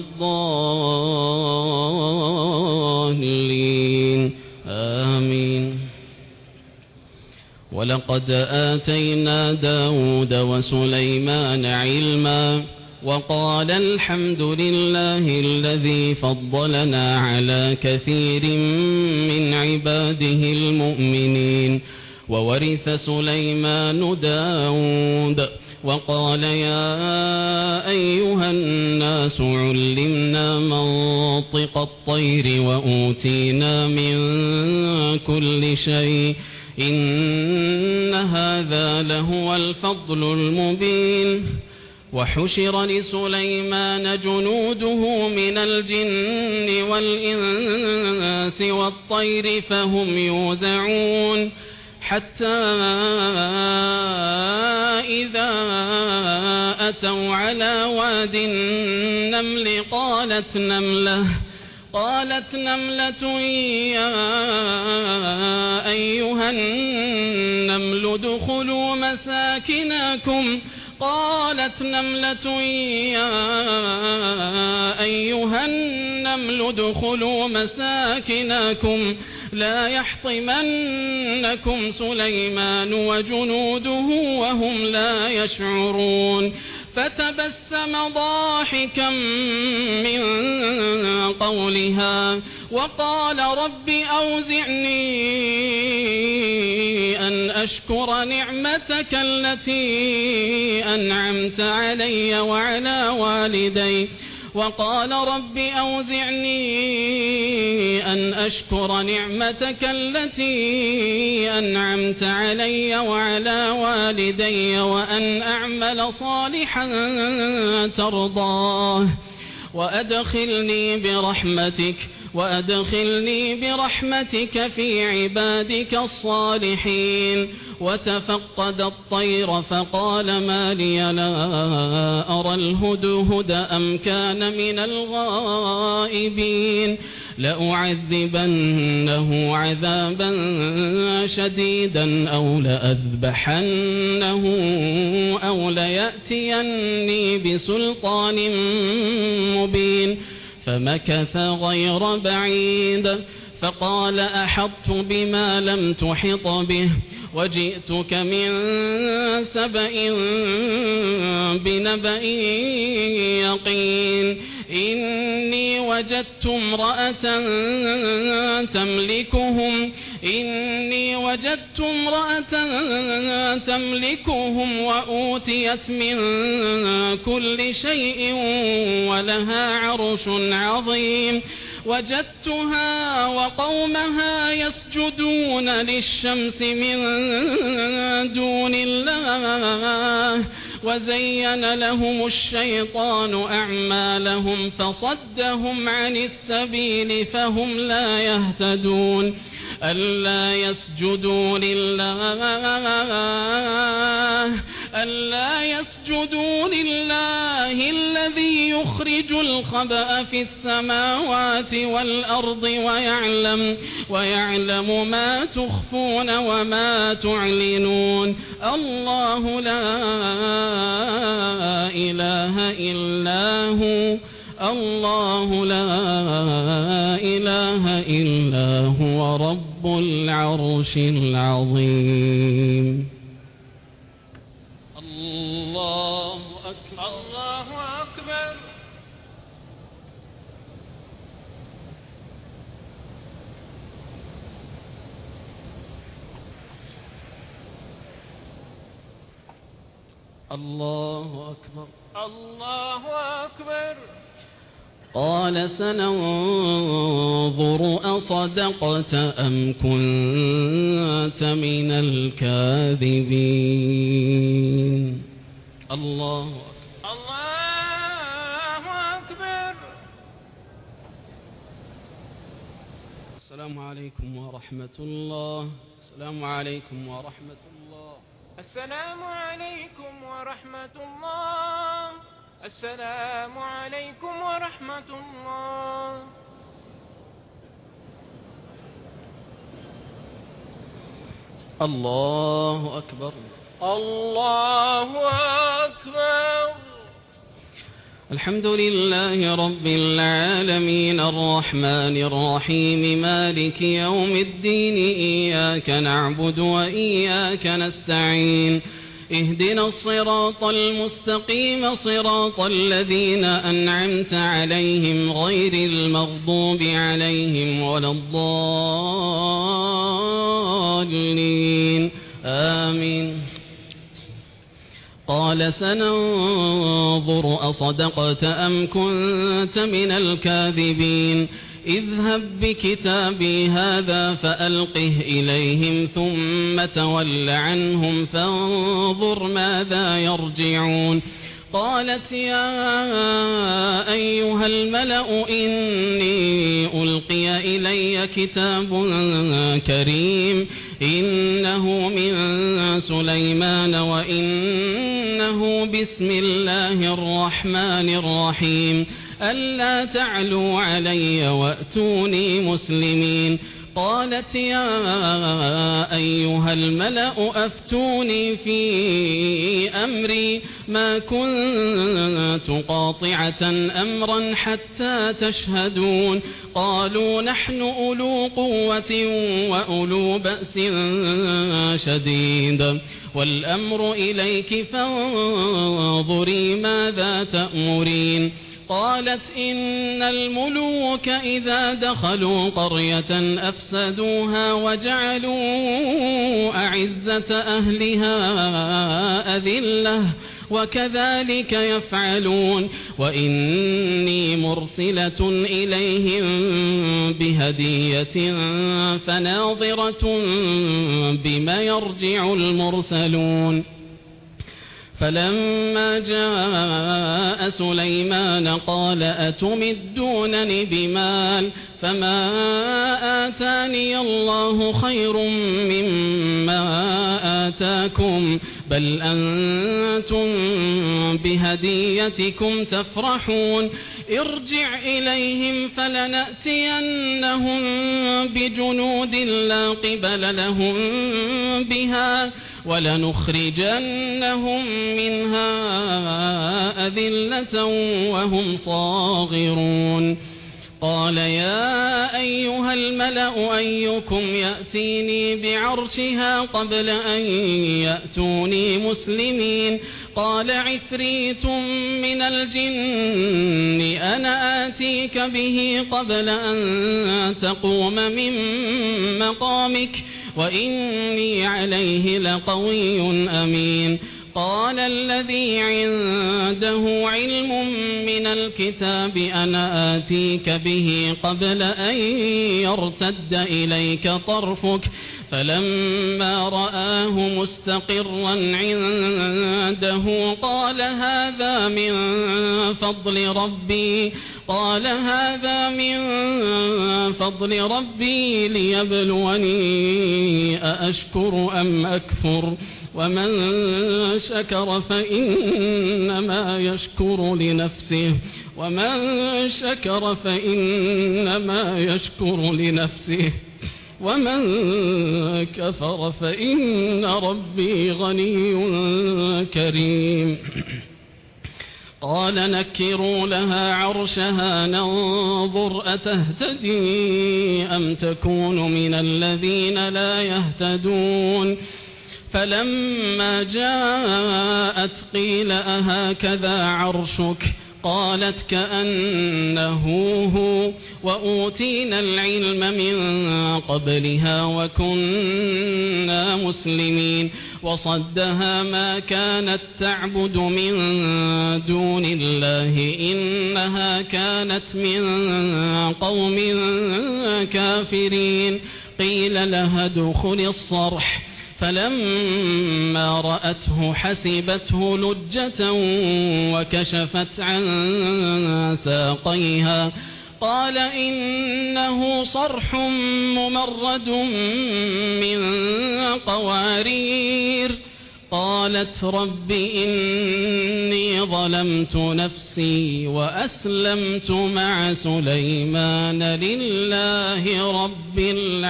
الضالين آمين. ولقد آتينا داود وسليمان علما وقال الحمد لله الذي فضلنا على كثير من عباده المؤمنين. وورث سليمان داود وقال يا أيها الناس علمنا منطق الطير وأوتينا من كل شيء إن هذا لهو الفضل المبين. وحشر لسليمان جنوده من الجن والإنس والطير فهم يوزعون حتى إذا أتوا على واد النمل قالت نملة قالت نملة يا أيها النمل ادخلوا مساكنكم قالت نملة يا أيها النمل ادخلوا مساكنكم لا يحطمنكم سليمان وجنوده وهم لا يشعرون. فتبسم ضاحكا من قولها وقال رب أوزعني أن أشكر نعمتك التي أنعمت علي وعلى والدي وقال رب أوزعني أن أشكر نعمتك التي أنعمت علي وعلى والدي وأن أعمل صالحا ترضاه وأدخلني برحمتك وأدخلني برحمتك في عبادك الصالحين. وتفقد الطير فقال ما لي لا أرى الهدهد أم كان من الغائبين لأعذبنه عذابا شديدا أو لأذبحنه أو ليأتيني بسلطان مبين. فمكث غير بعيد فقال أحطت بما لم تحط به وجئتك من سبأ بنبأ يقين إني وجدت امرأة تملكهم إني وجدت امرأة تملكهم وأوتيت من كل شيء ولها عرش عظيم وجدتها وقومها يسجدون للشمس من دون الله وزين لهم الشيطان أعمالهم فصدهم عن السبيل فهم لا يهتدون. ألا يسجدوا لله ألا يسجدوا لله الذي يخرج الخبأ في السماوات والأرض ويعلم, ويعلم ما تخفون وما تعلنون الله لا إله إلا هو الله لا إله إلا هو رب العرش العظيم. الله أكبر الله أكبر. الله أكبر الله أكبر. قال سننظر أصدقت أم كنت من الكاذبين. الله أكبر الله أكبر. السلام عليكم ورحمة الله. السلام عليكم ورحمة الله. السلام عليكم ورحمة الله. السلام عليكم ورحمة الله. الله أكبر الله أكبر. الحمد لله رب العالمين الرحمن الرحيم مالك يوم الدين إياك نعبد وإياك نستعين اهدنا الصراط المستقيم صراط الذين أنعمت عليهم غير المغضوب عليهم ولا الضالين آمين. قال سننظر أصدقت أم كنت من الكاذبين اذهب بكتابي هذا فألقه إليهم ثم تول عنهم فانظر ماذا يرجعون. قالت يا أيها الملأ إني ألقي إلي كتاب كريم إنه من سليمان وإنه بسم الله الرحمن الرحيم ألا تعلوا علي وأتوني مسلمين. قالت يا أيها الملأ أفتوني في أمري ما كنت قاطعة أمرا حتى تشهدون. قالوا نحن أولو قوة وأولو بأس شديد والأمر إليك فانظري ماذا تأمرين. قالت إن الملوك إذا دخلوا قرية أفسدوها وجعلوا أعزة أهلها أذلة وكذلك يفعلون وإني مرسلة إليهم بهدية فناظرة بما يرجع المرسلون. فلما جاء سليمان قال أتمدونني بمال فما آتاني الله خير مما آتاكم بل أنتم بهديتكم تفرحون. ارجع إليهم فلنأتينهم بجنود لا قبل لهم بها ولنخرجنهم منها أذلة وهم صاغرون. قال يا أيها الملأ أيكم يأتيني بعرشها قبل أن يأتوني مسلمين. قال عفريت من الجن أنا آتيك به قبل أن تقوم من مقامك وإني عليه لقوي أمين. قال الذي عنده علم من الكتاب أنا آتيك به قبل أن يرتد إليك طرفك فلما رآه مستقرا عنده قال هذا من فضل ربي قال هذا من فضل ربي ليبلوني أأشكر أم أكفر ومن شكر فإنما يشكر لنفسه ومن شكر فإنما يشكر لنفسه ومن كفر فإن ربي غني كريم. قال نكروا لها عرشها ننظر أتهتدي أم تكون من الذين لا يهتدون. فلما جاءت قيل أهكذا عرشك قالت كأنه هو وأوتينا العلم من قبلها وكنا مسلمين. وصدها ما كانت تعبد من دون الله إنها كانت من قوم كافرين. قيل لها ادخل الصرح فلما رأته حسبته لجة وكشفت عن ساقيها قال إنه صرح ممرد من قوارير. قالت رب إني ظلمت نفسي وأسلمت مع سليمان لله رب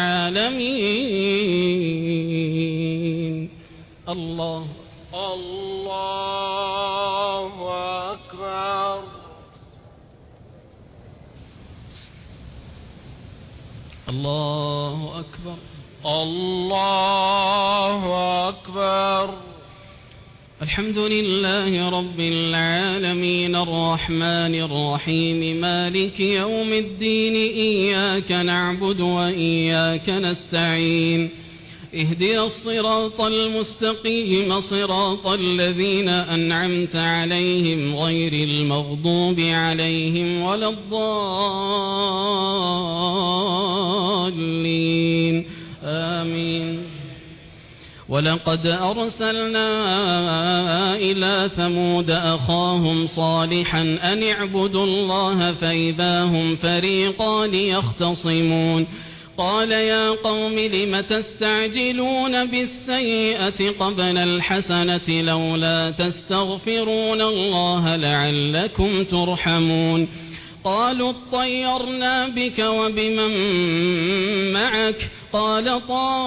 العالمين. الله الله أكبر. الله أكبر. الله أكبر. الحمد لله رب العالمين الرحمن الرحيم مالك يوم الدين إياك نعبد وإياك نستعين اهدنا الصراط المستقيم صراط الذين أنعمت عليهم غير المغضوب عليهم ولا الضالين آمين. ولقد أرسلنا إلى ثمود أخاهم صالحا أن اعبدوا الله فإذا هم فريقان يختصمون. قال يا قوم لم تستعجلون بالسيئة قبل الحسنة لولا تستغفرون الله لعلكم ترحمون. قالوا اطيرنا بك وبمن معك قال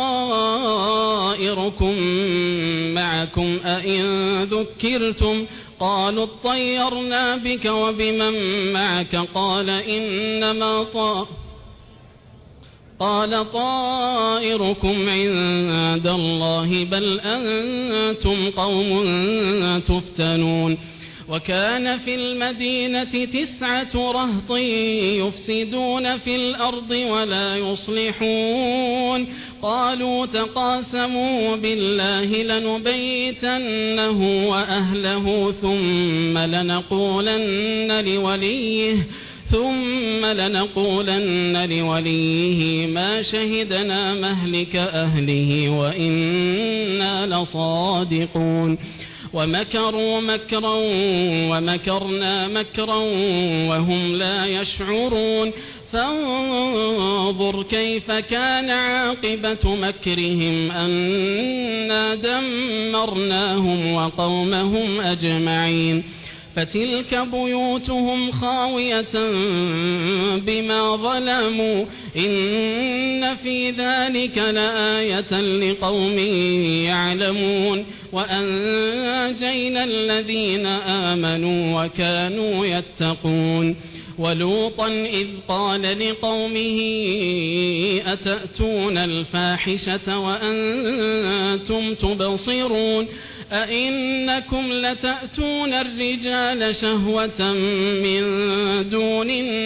طائركم معكم أئن ذكرتم قالوا اطيرنا بك وبمن معك قال إنما طائر قال طائركم عند الله بل أنتم قوم تفتنون. وكان في المدينة تسعة رهط يفسدون في الأرض ولا يصلحون. قالوا تقاسموا بالله لنبيتنه وأهله ثم لنقولن لوليه ثم لنقولن لوليه ما شهدنا مهلك أهله وإنا لصادقون. ومكروا مكرا ومكرنا مكرا وهم لا يشعرون. فانظر كيف كان عاقبة مكرهم أنا دمرناهم وقومهم أجمعين. فتلك بيوتهم خاوية بما ظلموا إن في ذلك لآية لقوم يعلمون. وأنجينا الذين آمنوا وكانوا يتقون. ولوطا إذ قال لقومه أتأتون الفاحشة وأنتم تبصرون أئنكم لتأتون الرجال شهوة من دون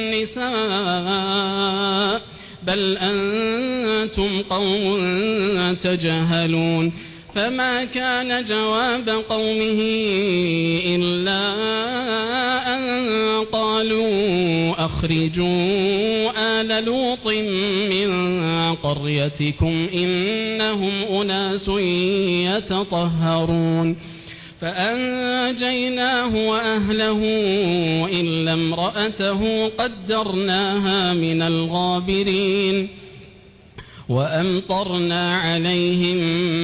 النساء بل أنتم قوم تجهلون. فما كان جواب قومه إلا أن قالوا أخرجوا آل لوط من قريتكم إنهم أناس يتطهرون. فأنجيناه وأهله إلا امرأته قدرناها من الغابرين. وأمطرنا عليهم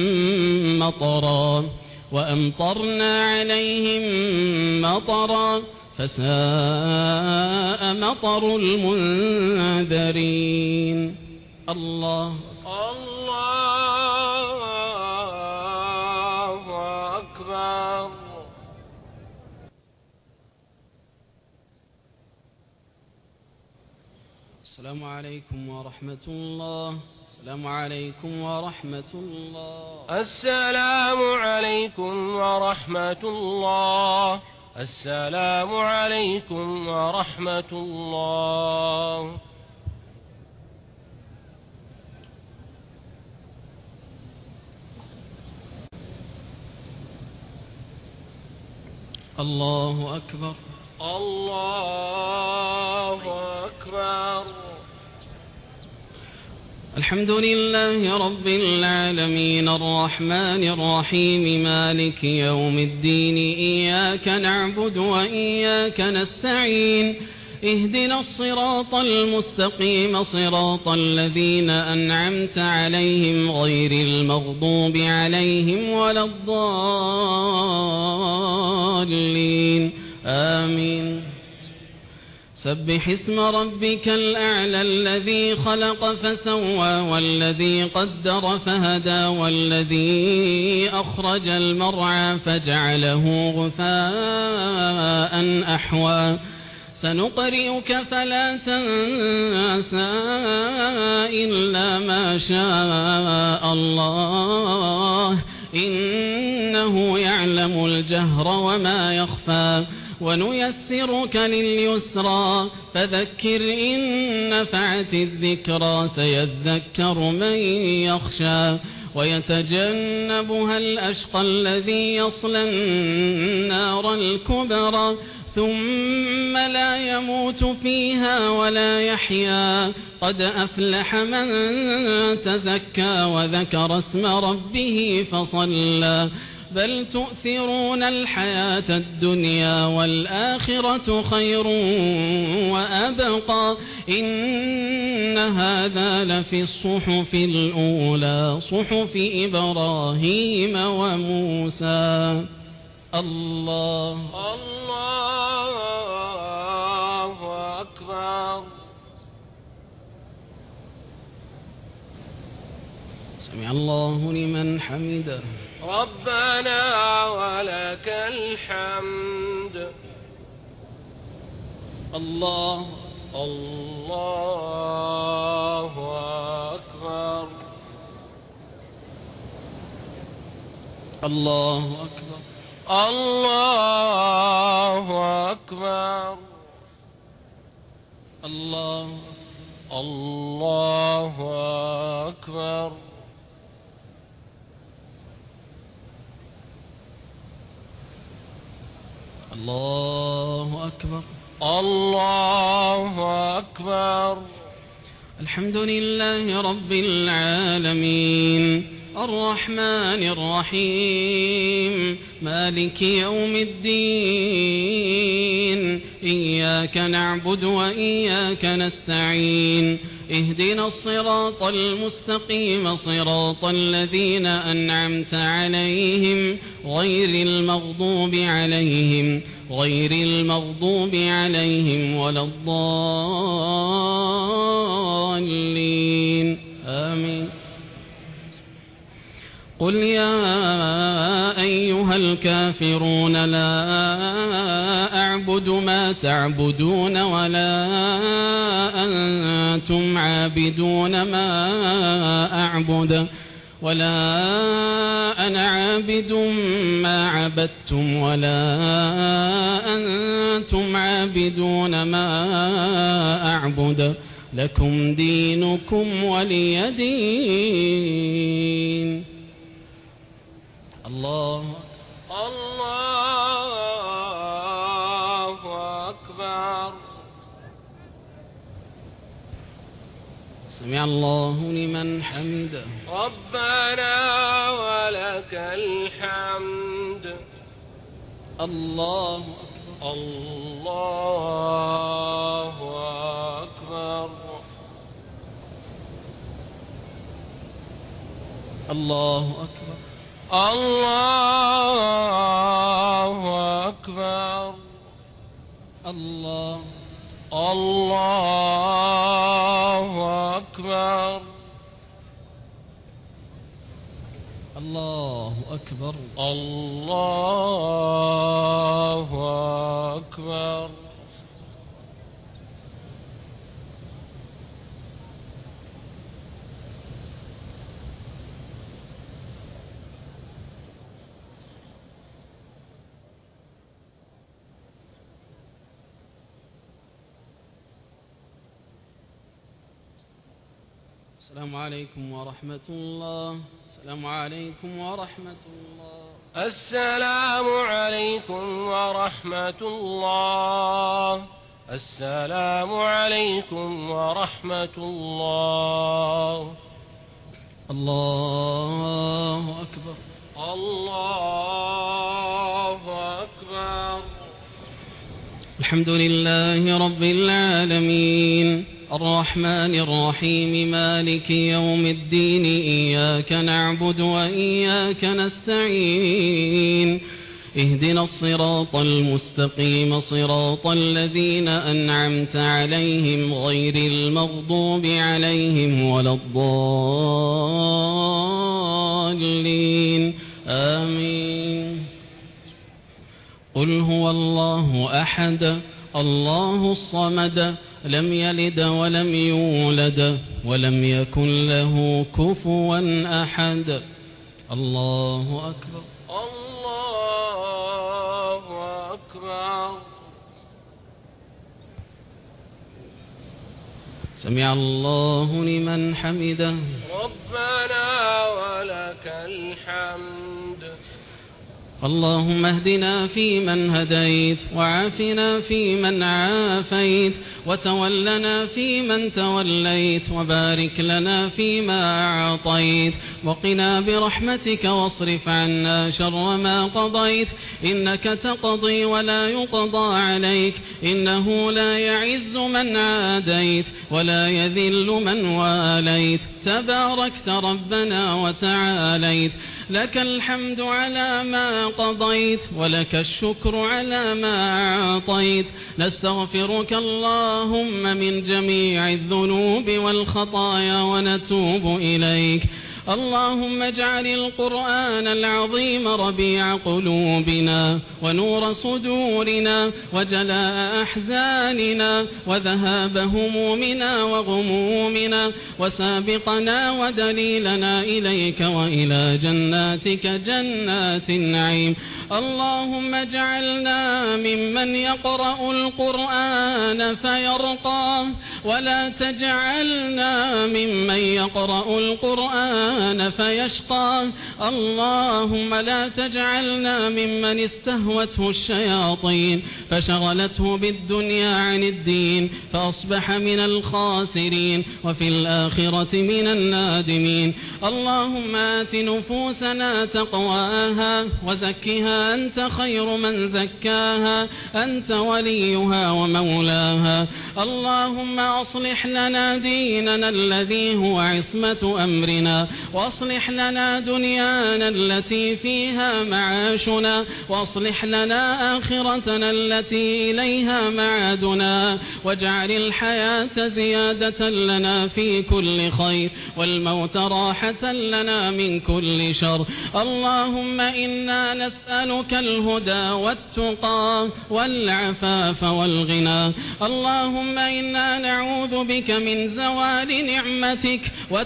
مطرا وأمطرنا عليهم مطرا فساء مطر المنذرين. الله الله أكبر. السلام عليكم ورحمة الله. السلام عليكم ورحمة الله. السلام عليكم ورحمة الله. السلام عليكم ورحمة الله. الله أكبر. الله أكبر. الحمد لله رب العالمين الرحمن الرحيم مالك يوم الدين إياك نعبد وإياك نستعين اهدنا الصراط المستقيم صراط الذين أنعمت عليهم غير المغضوب عليهم ولا الضالين آمين. سبح اسم ربك الأعلى الذي خلق فسوى والذي قدر فهدى والذي أخرج المرعى فجعله غثاء أحوى سنقرئك فلا تنسى إلا ما شاء الله إنه يعلم الجهر وما يخفى ونيسرك لليسرى فذكر إن نفعت الذكرى سيذكر من يخشى ويتجنبها الأشقى الذي يصلى النار الكبرى ثم لا يموت فيها ولا يحيا قد أفلح من تزكى وذكر اسم ربه فصلى بل تؤثرون الحياة الدنيا والآخرة خير وأبقى إن هذا لفي الصحف الأولى صحف إبراهيم وموسى. الله الله أكبر. سمع الله لمن حمده. ربنا ولك الحمد. الله الله أكبر. الله أكبر. الله أكبر. الله الله أكبر. الله أكبر. الله أكبر. الحمد لله رب العالمين الرحمن الرحيم مالك يوم الدين إياك نعبد وإياك نستعين اهدنا الصراط المستقيم صراط الذين أنعمت عليهم غير المغضوب عليهم غير المغضوب عليهم ولا الضالين آمين. قل يا أيها الكافرون لا أعبد ما تعبدون ولا أنتم عابدون ما أعبد ولا أنا عابد ما عبدتم ولا أنتم عابدون ما أعبد لكم دينكم ولي دين. الله الله أكبر. سمع الله لمن حمده. ربنا ولك الحمد. الله أكبر. الله أكبر. الله أكبر. الله أكبر. الله الله أكبر. الله أكبر. الله أكبر. السلام عليكم ورحمة الله. السلام عليكم ورحمة الله. السلام عليكم ورحمة الله. السلام عليكم ورحمة الله. الله أكبر. الله أكبر. الحمد لله رب العالمين الرحمن الرحيم مالك يوم الدين إياك نعبد وإياك نستعين اهدنا الصراط المستقيم صراط الذين أنعمت عليهم غير المغضوب عليهم ولا الضالين آمين. قل هو الله أحد الله الصمد لم يلد ولم يولد ولم يكن له كفوا أحد. الله أكبر. الله أكبر. سمع الله لمن حمده. ربنا ولك الحمد. اللهم اهدنا فيمن هديت وعافنا فيمن عافيت وتولنا فيمن توليت وبارك لنا فيما أعطيت وقنا برحمتك واصرف عنا شر ما قضيت إنك تقضي ولا يقضى عليك إنه لا يعز من عاديت ولا يذل من واليت تباركت ربنا وتعاليت لك الحمد على ما قضيت ولك الشكر على ما أعطيت نستغفرك اللهم من جميع الذنوب والخطايا ونتوب إليك. اللهم اجعل القرآن العظيم ربيع قلوبنا ونور صدورنا وجلاء أحزاننا وذهاب همومنا وغمومنا وسابقنا ودليلنا إليك وإلى جناتك جنات النعيم. اللهم اجعلنا ممن يقرأ القرآن فيرقى ولا تجعلنا ممن يقرأ القرآن فيشقى. اللهم لا تجعلنا ممن استهوته الشياطين فشغلته بالدنيا عن الدين فأصبح من الخاسرين وفي الآخرة من النادمين. اللهم آت نفوسنا تقواها وزكها أنت خير من زكاها أنت وليها ومولاها. اللهم أصلح لنا ديننا الذي هو عصمة أمرنا واصلح لنا دنيانا التي فيها معاشنا واصلح لنا آخرتنا التي إليها معادنا واجعل الحياة زيادة لنا في كل خير والموت راحة لنا من كل شر. اللهم إنا نسألك الهدى والتقى والعفاف والغنى. اللهم إنا نعوذ بك من زوال نعمتك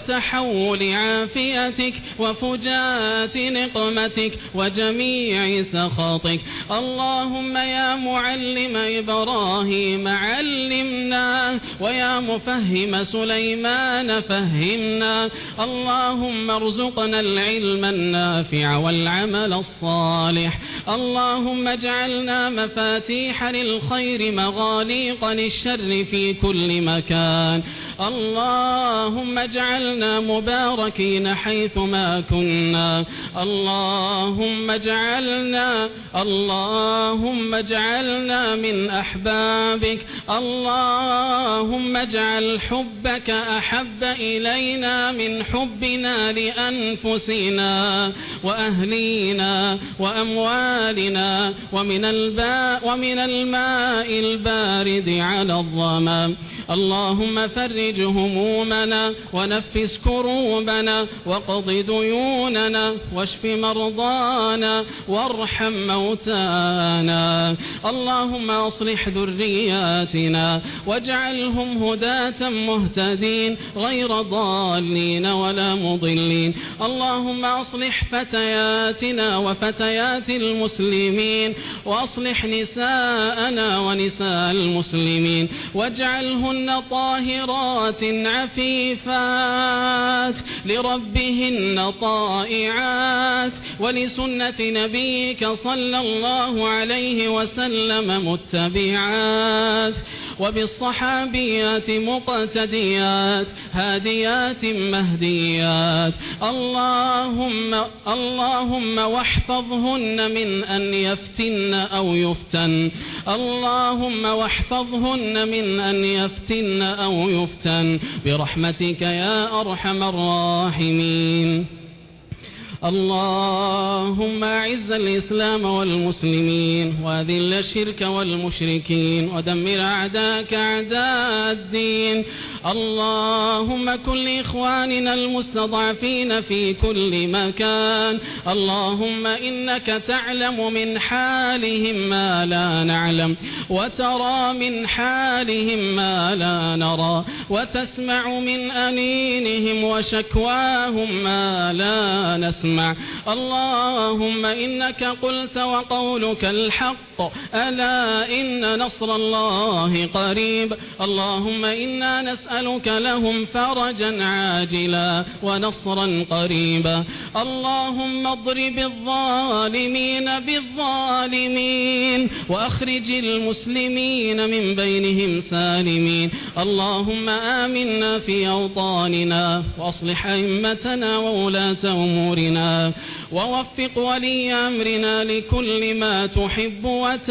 وتحول عافيتك وفجاءة نقمتك وجميع سخطك. اللهم يا معلم إبراهيم علمنا ويا مفهم سليمان فهمنا. اللهم ارزقنا العلم النافع والعمل الصالح. اللهم اجعلنا مفاتيح للخير مغاليق للشر في كل مكان. اللهم اجعلنا مباركين حيثما كنا اللهم اجعلنا اللهم اجعلنا من أحبابك اللهم اجعل حبك أحب إلينا من حبنا لأنفسنا وأهلينا وأموالنا ومن الباء ومن الماء البارد على الظما اللهم فرج همومنا ونفس كروبنا واقض ديوننا واشف مرضانا وارحم موتانا اللهم أصلح ذرياتنا واجعلهم هداة مهتدين غير ضالين ولا مضلين اللهم أصلح فتياتنا وفتيات المسلمين وأصلح نساءنا ونساء المسلمين واجعلهن طاهرات عفيفات لربهن طائعات ولسنة نبيك صلى الله عليه وسلم متبعات وبالصحابيات مقتديات هاديات مهديات اللهم اللهم واحفظهن من أن يفتن أو يفتن اللهم واحفظهن من أن يفتن أو يفتن برحمتك يا أرحم الراحمين اللهم أعز الإسلام والمسلمين وأذل الشرك والمشركين ودمر أعداءك أعداء الدين اللهم كن لإخواننا المستضعفين في كل مكان اللهم إنك تعلم من حالهم ما لا نعلم وترى من حالهم ما لا نرى وتسمع من أنينهم وشكواهم ما لا نسمع اللهم إنك قلت وقولك الحق ألا إن نصر الله قريب اللهم إنا نسألك لهم فرجا عاجلا ونصرا قريبا اللهم اضرب الظالمين بالظالمين وأخرج المسلمين من بينهم سالمين اللهم آمنا في أوطاننا وأصلح أئمتنا وولاة أمورنا ووفق ولي أمرنا لكل ما تحب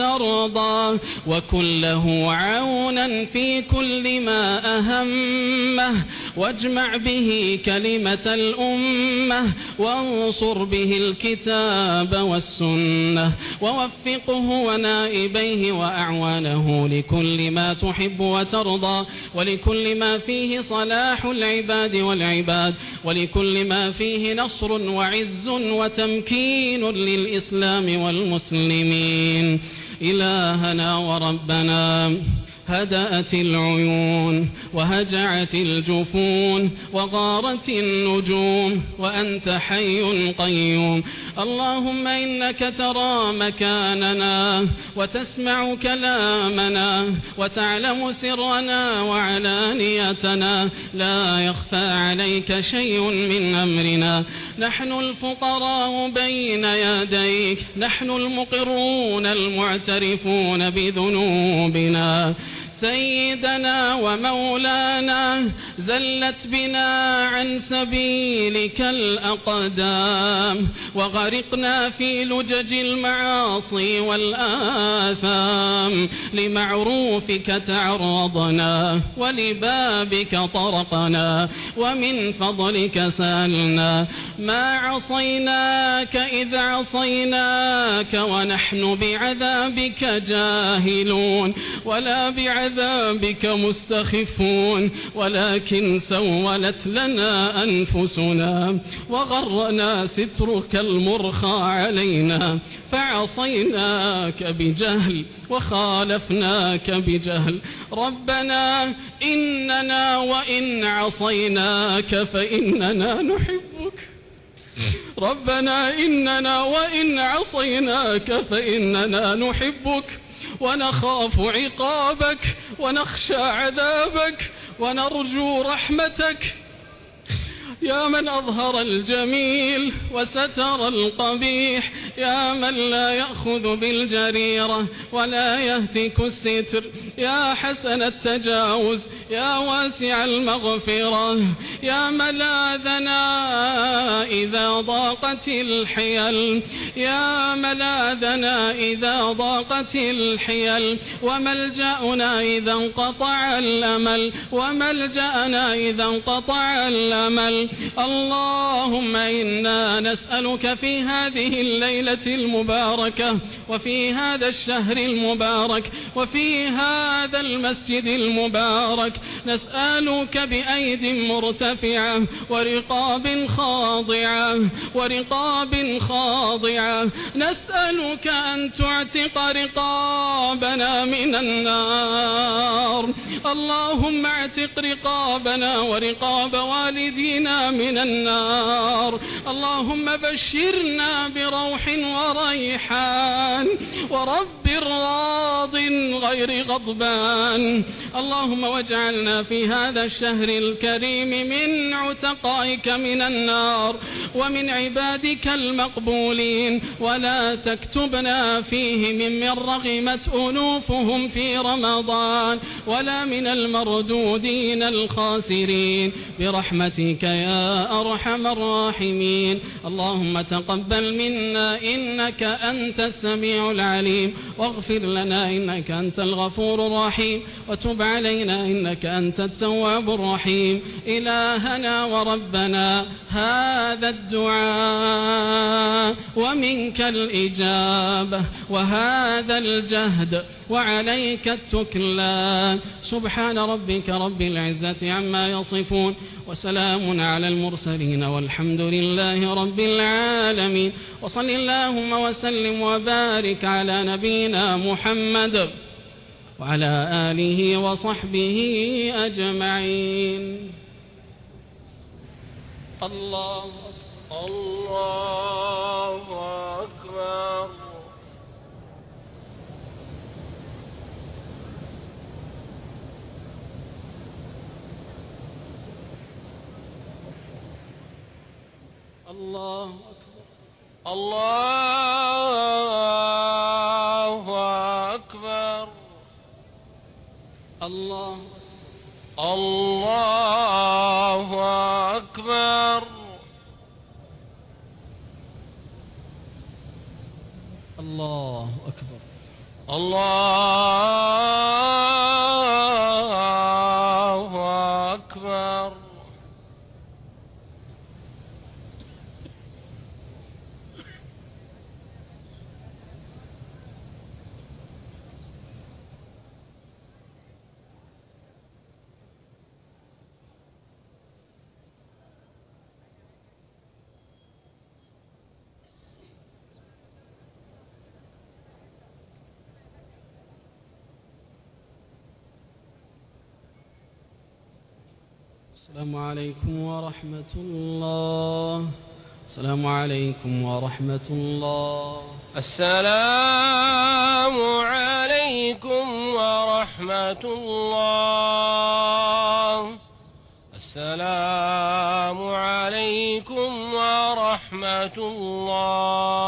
وترضى وكن له عونا في كل ما أهمه واجمع به كلمة الأمة وانصر به الكتاب والسنة ووفقه ونائبيه وأعوانه لكل ما تحب وترضى ولكل ما فيه صلاح العباد والعباد ولكل ما فيه نصر وعز وتمكين للإسلام والمسلمين إلهنا وربنا هدأت العيون وهجعت الجفون وغارت النجوم وأنت حي قيوم اللهم إنك ترى مكاننا وتسمع كلامنا وتعلم سرنا وعلانيتنا لا يخفى عليك شيء من أمرنا نحن الفقراء بين يديك نحن المقرون المعترفون بذنوبنا سيدنا ومولانا زلت بنا عن سبيلك الأقدام وغرقنا في لجج المعاصي والآثام لمعروفك تعرضنا ولبابك طرقنا ومن فضلك سألنا ما عصيناك إذ عصيناك ونحن بعذابك جاهلون ولا بعذابك عذابك مستخفون ولكن سولت لنا أنفسنا وغرنا سترك المرخى علينا فعصيناك بجهل وخالفناك بجهل ربنا إننا وإن عصيناك فإننا نحبك ربنا إننا وإن عصيناك فإننا نحبك ونخاف عقابك ونخشى عذابك ونرجو رحمتك يا من أظهر الجميل وستر القبيح، يا من لا يأخذ بالجريرة ولا يهتك الستر، يا حسن التجاوز، يا واسع المغفرة، يا ملاذنا إذا ضاقت الحيل، يا ملاذنا إذا ضاقت الحيل، وملجأنا إذا انقطع الأمل، وملجأنا إذا انقطع الأمل. اللهم إنا نسألك في هذه الليلة المباركة وفي هذا الشهر المبارك وفي هذا المسجد المبارك، نسألك بأيد مرتفعة ورقاب خاضعة ورقاب خاضعة، نسألك أن تعتق رقابنا من النار. اللهم اعتق رقابنا ورقاب والدينا من النار. اللهم بشرنا بروح وريحان ورب راض غير غضبان. اللهم واجعلنا في هذا الشهر الكريم من عتقائك من النار ومن عبادك المقبولين، ولا تكتبنا فيه ممن رغمت أنوفهم في رمضان ولا من المردودين الخاسرين برحمتك يا أرحم الراحمين. اللهم تقبل منا إنك أنت السميع العليم، واغفر لنا إنك أنت الغفور الرحيم، وتب علينا إنك أنت التواب الرحيم. إلهنا وربنا هذا الدعاء ومنك الإجابة وهذا الجهد وعليك التكلان. سبحان ربك رب العزة عما يصفون، وسلام على المرسلين، والحمد لله رب العالمين. وصل اللهم وسلم وبارك على نبينا محمد وعلى آله وصحبه أجمعين. الله الله أكبر. الله أكبر. الله أكبر. الله الله أكبر. الله أكبر. الله أكبر. السلام عليكم ورحمة الله. السلام عليكم ورحمة الله. السلام عليكم ورحمة الله. السلام عليكم ورحمة الله.